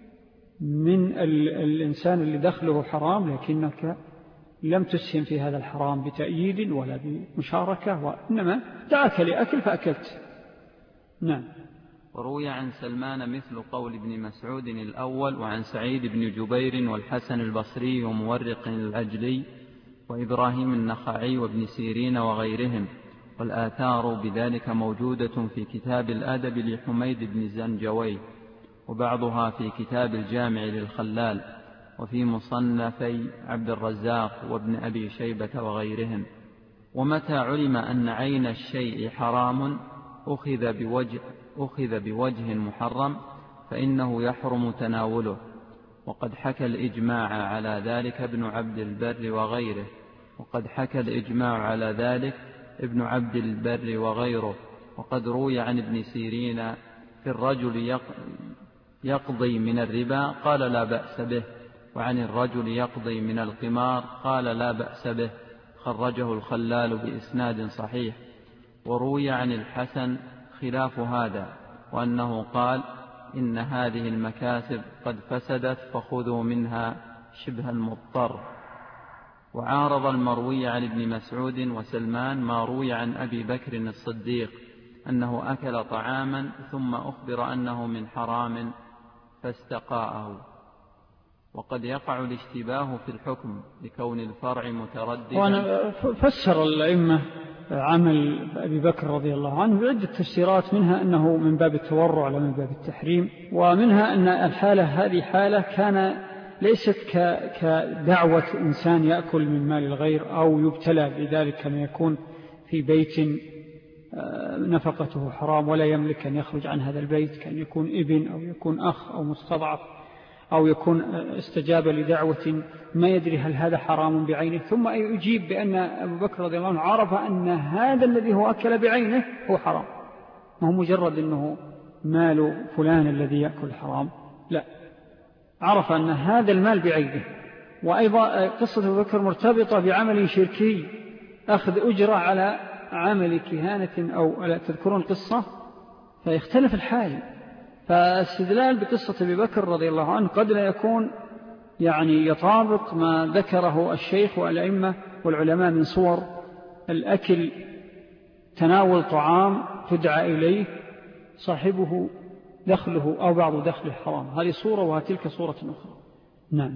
من الإنسان اللي دخله حرام، لكنك لم تسهم في هذا الحرام بتأييد ولا بمشاركة، وإنما دعاك لأكل فأكلت. نعم. وروي عن سلمان مثل قول ابن مسعود الأول، وعن سعيد بن جبير والحسن البصري ومورق الأجلي وإبراهيم النخعي وابن سيرين وغيرهم. والآثار بذلك موجودة في كتاب الأدب لحميد بن زنجوي، وبعضها في كتاب الجامع للخلال، وفي مصنفي عبد الرزاق وابن أبي شيبة وغيرهم. ومتى علم أن عين الشيء حرام أخذ بوجه, أخذ بوجه محرم فإنه يحرم تناوله. وقد حكى الإجماع على ذلك ابن عبد البر وغيره، وقد حكى الإجماع على ذلك ابن عبد البر وغيره. وقد روي عن ابن سيرين في الرجل يقضي من الربا قال لا بأس به، وعن الرجل يقضي من القمار قال لا بأس به، خرجه الخلال بإسناد صحيح. وروي عن الحسن خلاف هذا، وأنه قال إن هذه المكاسب قد فسدت فخذوا منها شبه المضطر. وعارض المروي عن ابن مسعود وسلمان ما روي عن أبي بكر الصديق أنه أكل طعاما ثم أخبر أنه من حرام فاستقاءه. وقد يقع الاشتباه في الحكم لكون الفرع مترددا. وأنا فسر الأئمة عمل أبي بكر رضي الله عنه بعدة تفسيرات، منها أنه من باب التورع لا من باب التحريم، ومنها أن الحالة هذه حالة كان ليست كدعوة إنسان يأكل من مال الغير أو يبتلى بذلك كما يكون في بيت نفقته حرام ولا يملك أن يخرج عن هذا البيت، كان يكون ابن أو يكون أخ أو مستضعف أو يكون استجاب لدعوة ما يدري هل هذا حرام بعينه، ثم يجيب بأن أبو بكر رضي الله عنه عرف أن هذا الذي هو أكل بعينه هو حرام، ما هو مجرد أنه مال فلان الذي يأكل حرام، لا، عرف أن هذا المال بعينه. وأيضا قصة أبو بكر مرتبطة بعمل شركي، أخذ أجرة على عمل كهانة أو لا تذكرون القصة، فيختلف الحال. فاستدلال بقصة أبي بكر رضي الله عنه قد لا يكون يعني يطابق ما ذكره الشيخ والأئمة والعلماء من صور الأكل، تناول طعام تدعى إليه صاحبه دخله أو بعض دخله حرام، هذه صورة وتلك صورة أخرى. نعم.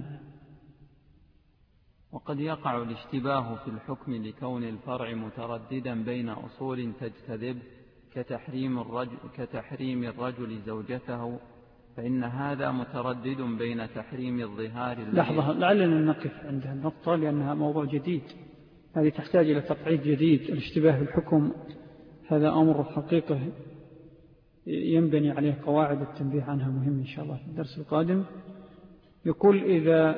وقد يقع الاشتباه في الحكم لكون الفرع مترددا بين أصول تجتذب كتحريم الرجل, كتحريم الرجل زوجته، فإن هذا متردد بين تحريم الظهار. لحظة، لعلنا نقف عند النقطة لأنها موضوع جديد، هذه تحتاج إلى تقعيد جديد. الاشتباه في الحكم هذا أمر حقيقة ينبني عليه قواعد، التنبيه عنها مهم إن شاء الله في الدرس القادم. يقول إذا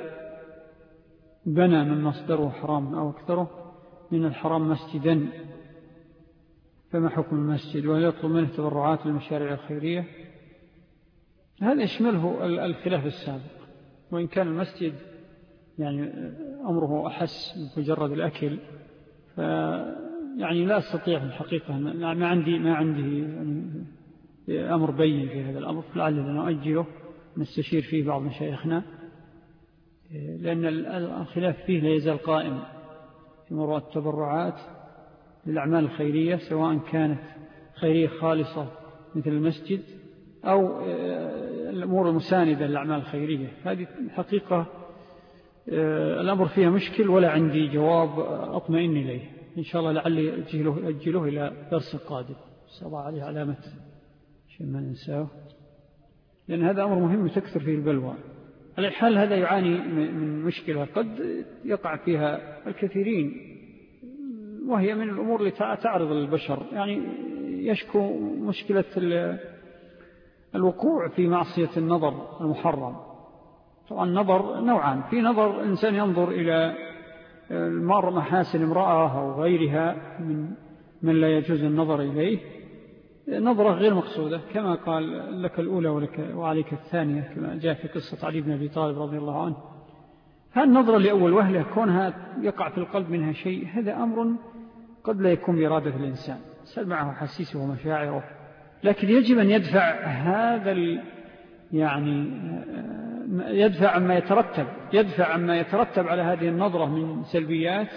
بنى من مصدره حرام أو أكثره من الحرام مسجدا فما حكم المسجد؟ وهل يطلب منه تبرعات للمشاريع الخيرية؟ هذا يشمله الخلاف السابق، وإن كان المسجد يعني أمره أحس بمجرد الأكل، ف يعني لا أستطيع الحقيقة، ما عندي ما عندي يعني أمر بين في هذا الأمر، لعلنا نؤجله نستشير فيه بعض مشايخنا، لأن الخلاف فيه لا يزال قائم في موضوع التبرعات للأعمال الخيرية، سواء كانت خيرية خالصة مثل المسجد أو الأمور المساندة للأعمال الخيرية. هذه حقيقة الأمر فيها مشكل، ولا عندي جواب أطمئن إليه. إن شاء الله لعلي أجله, أجله إلى درس قادم، سأضع عليه علامة شيء ما ننساه، لأن هذا أمر مهم تكثر فيه البلوى. على الحال هذا يعاني من مشكلة قد يقع فيها الكثيرين، وهي من الأمور اللي تعرض للبشر، يعني يشكو مشكلة الوقوع في معصية النظر المحرم. طبعا النظر نوعان، في نظر إنسان ينظر إلى محاسن امرأة أو غيرها من من لا يجوز النظر إليه، نظرة غير مقصودة كما قال لك الأولى ولك وعليك الثانية، كما جاء في قصة علي بن أبي طالب رضي الله عنه. هالنظرة لأول وهلة كونها يقع في القلب منها شيء، هذا أمر قد لا يكون بإرادة الإنسان، سل معه حسيسه ومشاعره، لكن يجب أن يدفع هذا يعني يدفع عما يترتب يدفع عما يترتب على هذه النظرة من سلبيات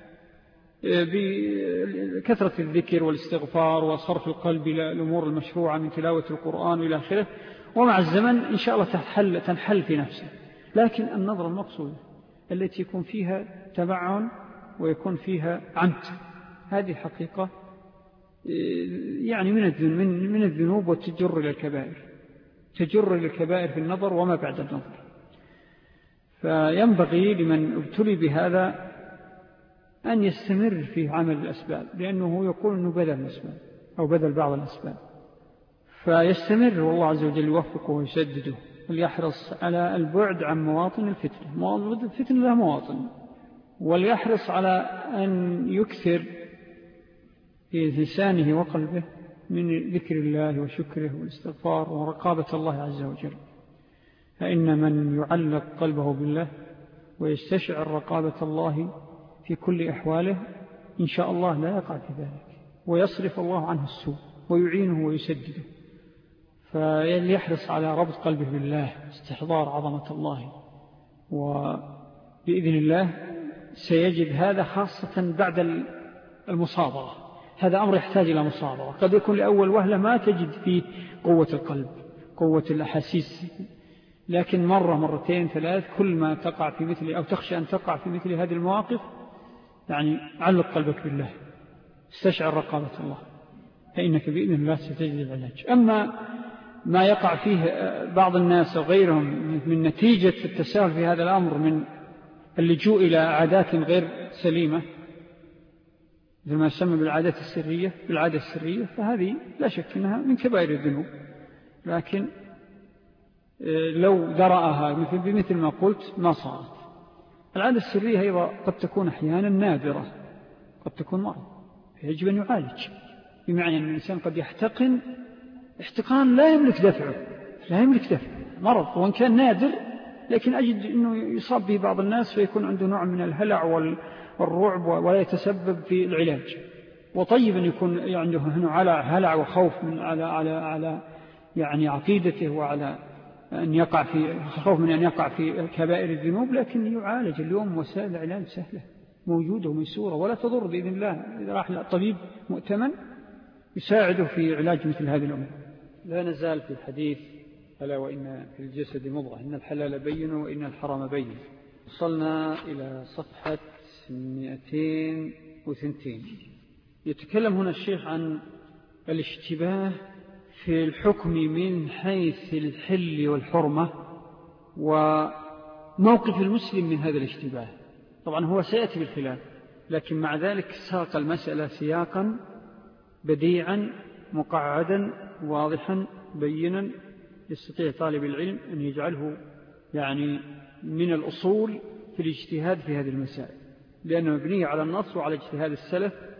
بكثرة الذكر والاستغفار وصرف القلب إلى الأمور المشروعة من تلاوة القرآن إلى آخره، ومع الزمن إن شاء الله تنحل, تنحل في نفسه. لكن النظرة المقصودة التي يكون فيها تبعن ويكون فيها عمد، هذه حقيقة يعني من من الذنوب وتجر إلى الكبائر، تجر إلى الكبائر في النظر وما بعد النظر. فينبغي لمن ابتلي بهذا أن يستمر في عمل الأسباب، لأنه يقول أنه بذل الأسباب أو بذل بعض الأسباب، فيستمر والله عز وجل يوفقه ويسدده، وليحرص على البعد عن مواطن الفتنة. الفتنة لها مواطن، وليحرص على أن يكثر في لسانه وقلبه من ذكر الله وشكره والاستغفار ورقابة الله عز وجل، فإن من يعلق قلبه بالله ويستشعر رقابة الله في كل أحواله إن شاء الله لا يقع في ذلك، ويصرف الله عنه السوء ويعينه ويسدده. فليحرص على ربط قلبه بالله، استحضار عظمة الله، وبإذن الله سيجد هذا خاصة بعد المصابرة. هذا أمر يحتاج إلى مصابرة، قد يكون لأول وهلة ما تجد فيه قوة القلب، قوة الأحاسيس، لكن مرة مرتين ثلاث كل ما تقع في مثل أو تخشى أن تقع في مثل هذه المواقف يعني علق قلبك بالله، استشعر رقابة الله، فإنك بإذن الله ستجد العلاج. أما ما يقع فيه بعض الناس وغيرهم من نتيجة التساهل في هذا الأمر من اللجوء إلى عادات غير سليمة مثل ما يسمى بالعادات السرية بالعادة السرية، فهذه لا شك أنها من كبائر الذنوب، لكن لو درأها بمثل ما قلت ما صارت. العادة السرية أيضا قد تكون أحيانا نادرة، قد تكون مرض يجب أن يعالج، بمعنى أن الإنسان قد يحتقن احتقان لا يملك دفعه لا يملك دفعه مرض، وإن كان نادر لكن أجد أنه يصاب به بعض الناس فيكون عنده نوع من الهلع والرعب ولا يتسبب في العلاج. وطيب أن يكون عنده هنا هلع وخوف من على على على يعني عقيدته، وعلى أن يقع في خوف من أن يقع في كبائر الذنوب، لكن يعالج. اليوم وسائل العلاج سهلة موجودة وميسورة ولا تضر بإذن الله، إذا راح لطبيب مؤتمن يساعده في علاج مثل هذه الأمور. لا نزال في الحديث ألا وإن في الجسد مضغة، إن الحلال بين وإن الحرام بين. وصلنا إلى صفحة مئتين وثنتين. يتكلم هنا الشيخ عن الاشتباه في الحكم من حيث الحل والحرمة وموقف المسلم من هذا الاشتباه. طبعا هو سيأتي بالخلاف، لكن مع ذلك ساق المسألة سياقا بديعا مقعدا واضحا بينا يستطيع طالب العلم أن يجعله يعني من الأصول في الاجتهاد في هذه المسائل، لأنه مبني على النص وعلى اجتهاد السلف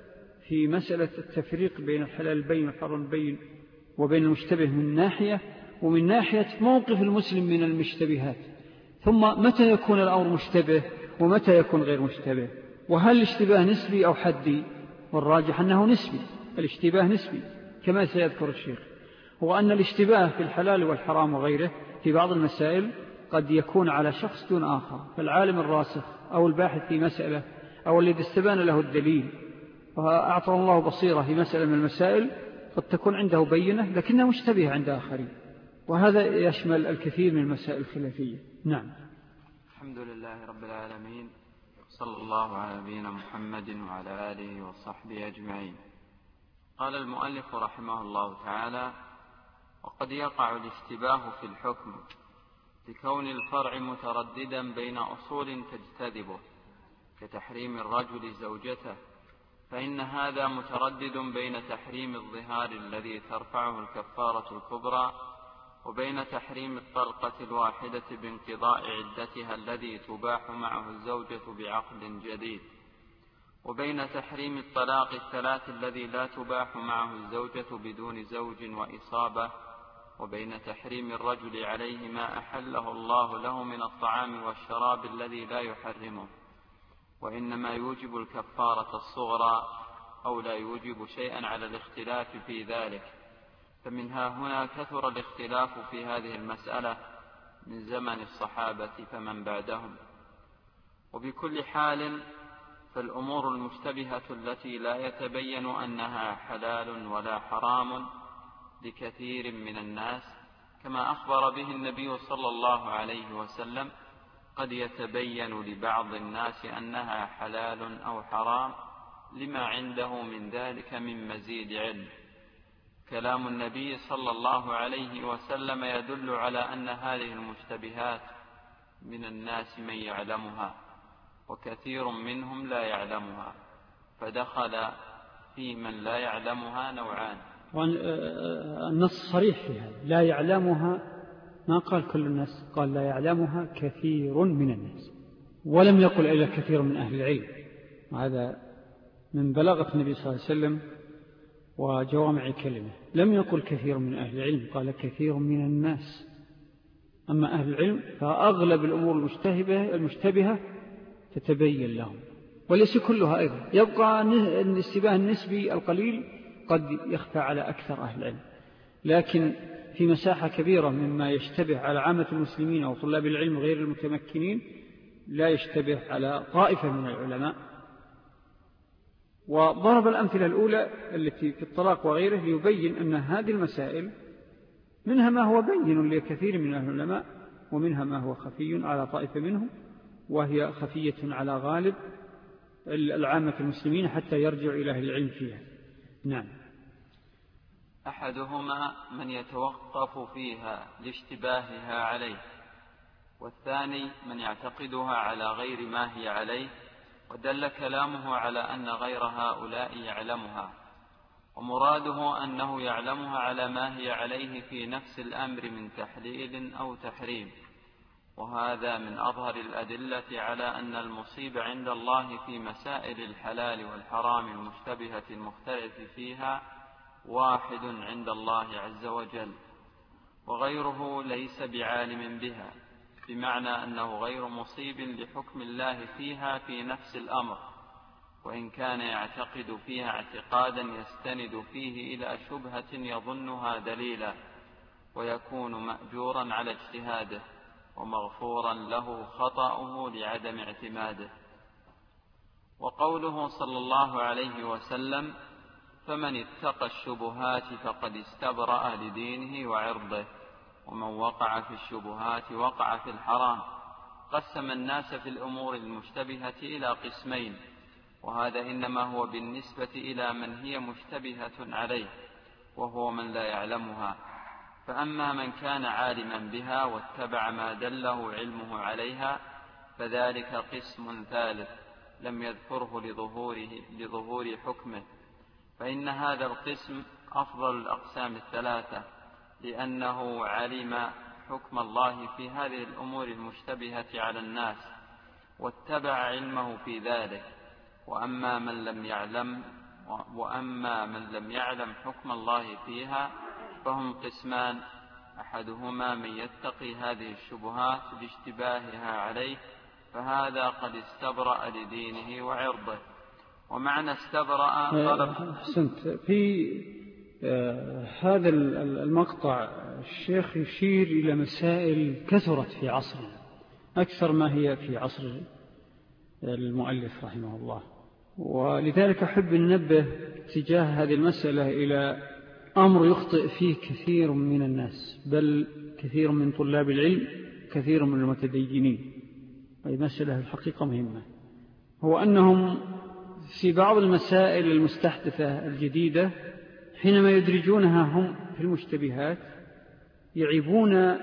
في مسألة التفريق بين الحلال البين والحرام البين وبين المشتبه من ناحية، ومن ناحية موقف المسلم من المشتبهات، ثم متى يكون الأمر مشتبه ومتى يكون غير مشتبه، وهل الاشتباه نسبي أو حدي؟ والراجح أنه نسبي، الاشتباه نسبي كما سيذكر الشيخ، هو أن الاشتباه في الحلال والحرام وغيره في بعض المسائل قد يكون على شخص دون آخر، فالعالم الراسخ أو الباحث في مسألة أو الذي استبان له الدليل وأعطى الله بصيرة في مسألة من المسائل قد تكون عنده بينة لكنها مشتبهة عند آخرين، وهذا يشمل الكثير من المسائل الخلافية. نعم. الحمد لله رب العالمين، صلى الله على نبينا محمد وعلى آله وصحبه أجمعين. قال المؤلف رحمه الله تعالى: وقد يقع الاشتباه في الحكم لكون الفرع مترددا بين أصول تجتذبه كتحريم الرجل زوجته، فإن هذا متردد بين تحريم الظهار الذي ترفعه الكفارة الكبرى وبين تحريم الطلقة الواحدة بانقضاء عدتها الذي تباح معه الزوجة بعقد جديد، وبين تحريم الطلاق الثلاث الذي لا تباح معه الزوجة بدون زوج وإصابة، وبين تحريم الرجل عليه ما أحله الله له من الطعام والشراب الذي لا يحرمه، وإنما يوجب الكفارة الصغرى أو لا يوجب شيئا على الاختلاف في ذلك. فمنها هنا كثر الاختلاف في هذه المسألة من زمن الصحابة فمن بعدهم. وبكل حال فالأمور المشتبهة التي لا يتبين أنها حلال ولا حرام لكثير من الناس كما أخبر به النبي صلى الله عليه وسلم قد يتبين لبعض الناس أنها حلال أو حرام لما عنده من ذلك من مزيد علم. كلام النبي صلى الله عليه وسلم يدل على أن هذه المشتبهات من الناس من يعلمها وكثير منهم لا يعلمها، فدخل في من لا يعلمها نوعان. النص صريح في هذا، لا يعلمها، ما قال كل الناس، قال لا يعلمها كثير من الناس، ولم يقل إلا كثير من أهل العلم، وهذا من بلاغة النبي صلى الله عليه وسلم وجوامع كلمة. لم يقل كثير من أهل العلم، قال كثير من الناس. أما أهل العلم فأغلب الأمور المشتبهة, المشتبهة تتبين لهم، وليس كلها أيضا. يبقى الاشتباه النسبي القليل قد يخفى على أكثر أهل العلم، لكن في مساحة كبيرة مما يشتبه على عامة المسلمين أو طلاب العلم غير المتمكنين لا يشتبه على طائفة من العلماء. وضرب الأمثلة الأولى التي في الطلاق وغيره ليبين أن هذه المسائل منها ما هو بين لكثير من العلماء ومنها ما هو خفي على طائفة منهم، وهي خفية على غالب العامة المسلمين حتى يرجع إلى أهل العلم فيها. نعم. أحدهما من يتوقف فيها لاشتباهها عليه، والثاني من يعتقدها على غير ما هي عليه، ودل كلامه على أن غير هؤلاء يعلمها، ومراده أنه يعلمها على ما هي عليه في نفس الأمر من تحليل أو تحريم. وهذا من أظهر الأدلة على أن المصيب عند الله في مسائل الحلال والحرام المشتبهة المختلف فيها واحد عند الله عز وجل، وغيره ليس بعالم بها، بمعنى أنه غير مصيب لحكم الله فيها في نفس الأمر، وإن كان يعتقد فيها اعتقادا يستند فيه إلى شبهة يظنها دليلا، ويكون مأجورا على اجتهاده ومغفورا له خطأه لعدم اعتماده. وقوله صلى الله عليه وسلم: فمن اتقى الشبهات فقد استبرأ لدينه وعرضه، ومن وقع في الشبهات وقع في الحرام، قسم الناس في الأمور المشتبهة إلى قسمين، وهذا إنما هو بالنسبة إلى من هي مشتبهة عليه وهو من لا يعلمها. فأما من كان عالما بها واتبع ما دله علمه عليها فذلك قسم ثالث لم يذكره لظهوره لظهور حكمه، فإن هذا القسم أفضل الأقسام الثلاثة، لأنه علم حكم الله في هذه الأمور المشتبهة على الناس واتبع علمه في ذلك. وأما من لم يعلم وأما من لم يعلم حكم الله فيها فهم قسمان: أحدهما من يتقي هذه الشبهات لاشتباهها عليه فهذا قد استبرأ لدينه وعرضه. ومعنى استبرأ طلب. أحسنت. في هذا المقطع الشيخ يشير إلى مسائل كثرت في عصرنا أكثر ما هي في عصر المؤلف رحمه الله، ولذلك أحب ننبه تجاه هذه المسألة إلى أمر يخطئ فيه كثير من الناس، بل كثير من طلاب العلم، كثير من المتدينين. هذه مسألة الحقيقة مهمة، هو أنهم في بعض المسائل المستحدثة الجديدة حينما يدرجونها هم في المشتبهات يعيبون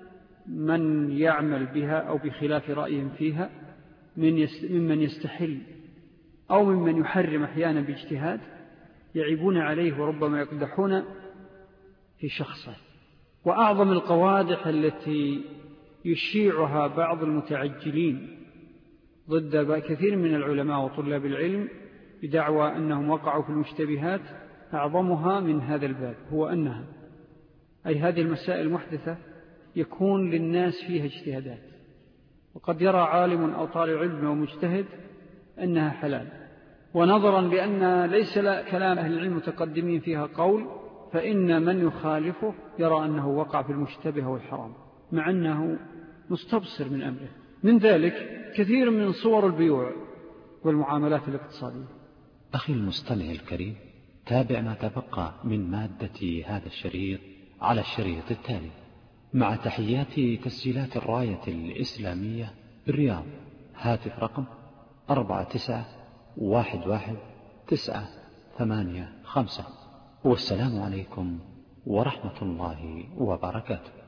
من يعمل بها أو بخلاف رأيهم فيها ممن يستحل أو ممن يحرم أحيانا باجتهاد، يعيبون عليه وربما يقدحون في شخصه. وأعظم القوادح التي يشيعها بعض المتعجلين ضد كثير من العلماء وطلاب العلم بدعوى أنهم وقعوا في المشتبهات أعظمها من هذا الباب هو أنها أي هذه المسائل المحدثة يكون للناس فيها اجتهادات، وقد يرى عالم أو طالب علم أو مجتهد أنها حلال، ونظرا لأن ليس كلام أهل العلم متقدمين فيها قول، فإن من يخالفه يرى أنه وقع في المشتبه والحرام مع أنه مستبصر من أمره. من ذلك كثير من صور البيوع والمعاملات الاقتصادية. أخي المستمع الكريم، تابع ما تبقى من مادة هذا الشريط على الشريط التالي، مع تحيات تسجيلات الراية الإسلامية بالرياض. هاتف رقم أربعة تسعة واحد واحد تسعة ثمانية خمسة. والسلام عليكم ورحمة الله وبركاته.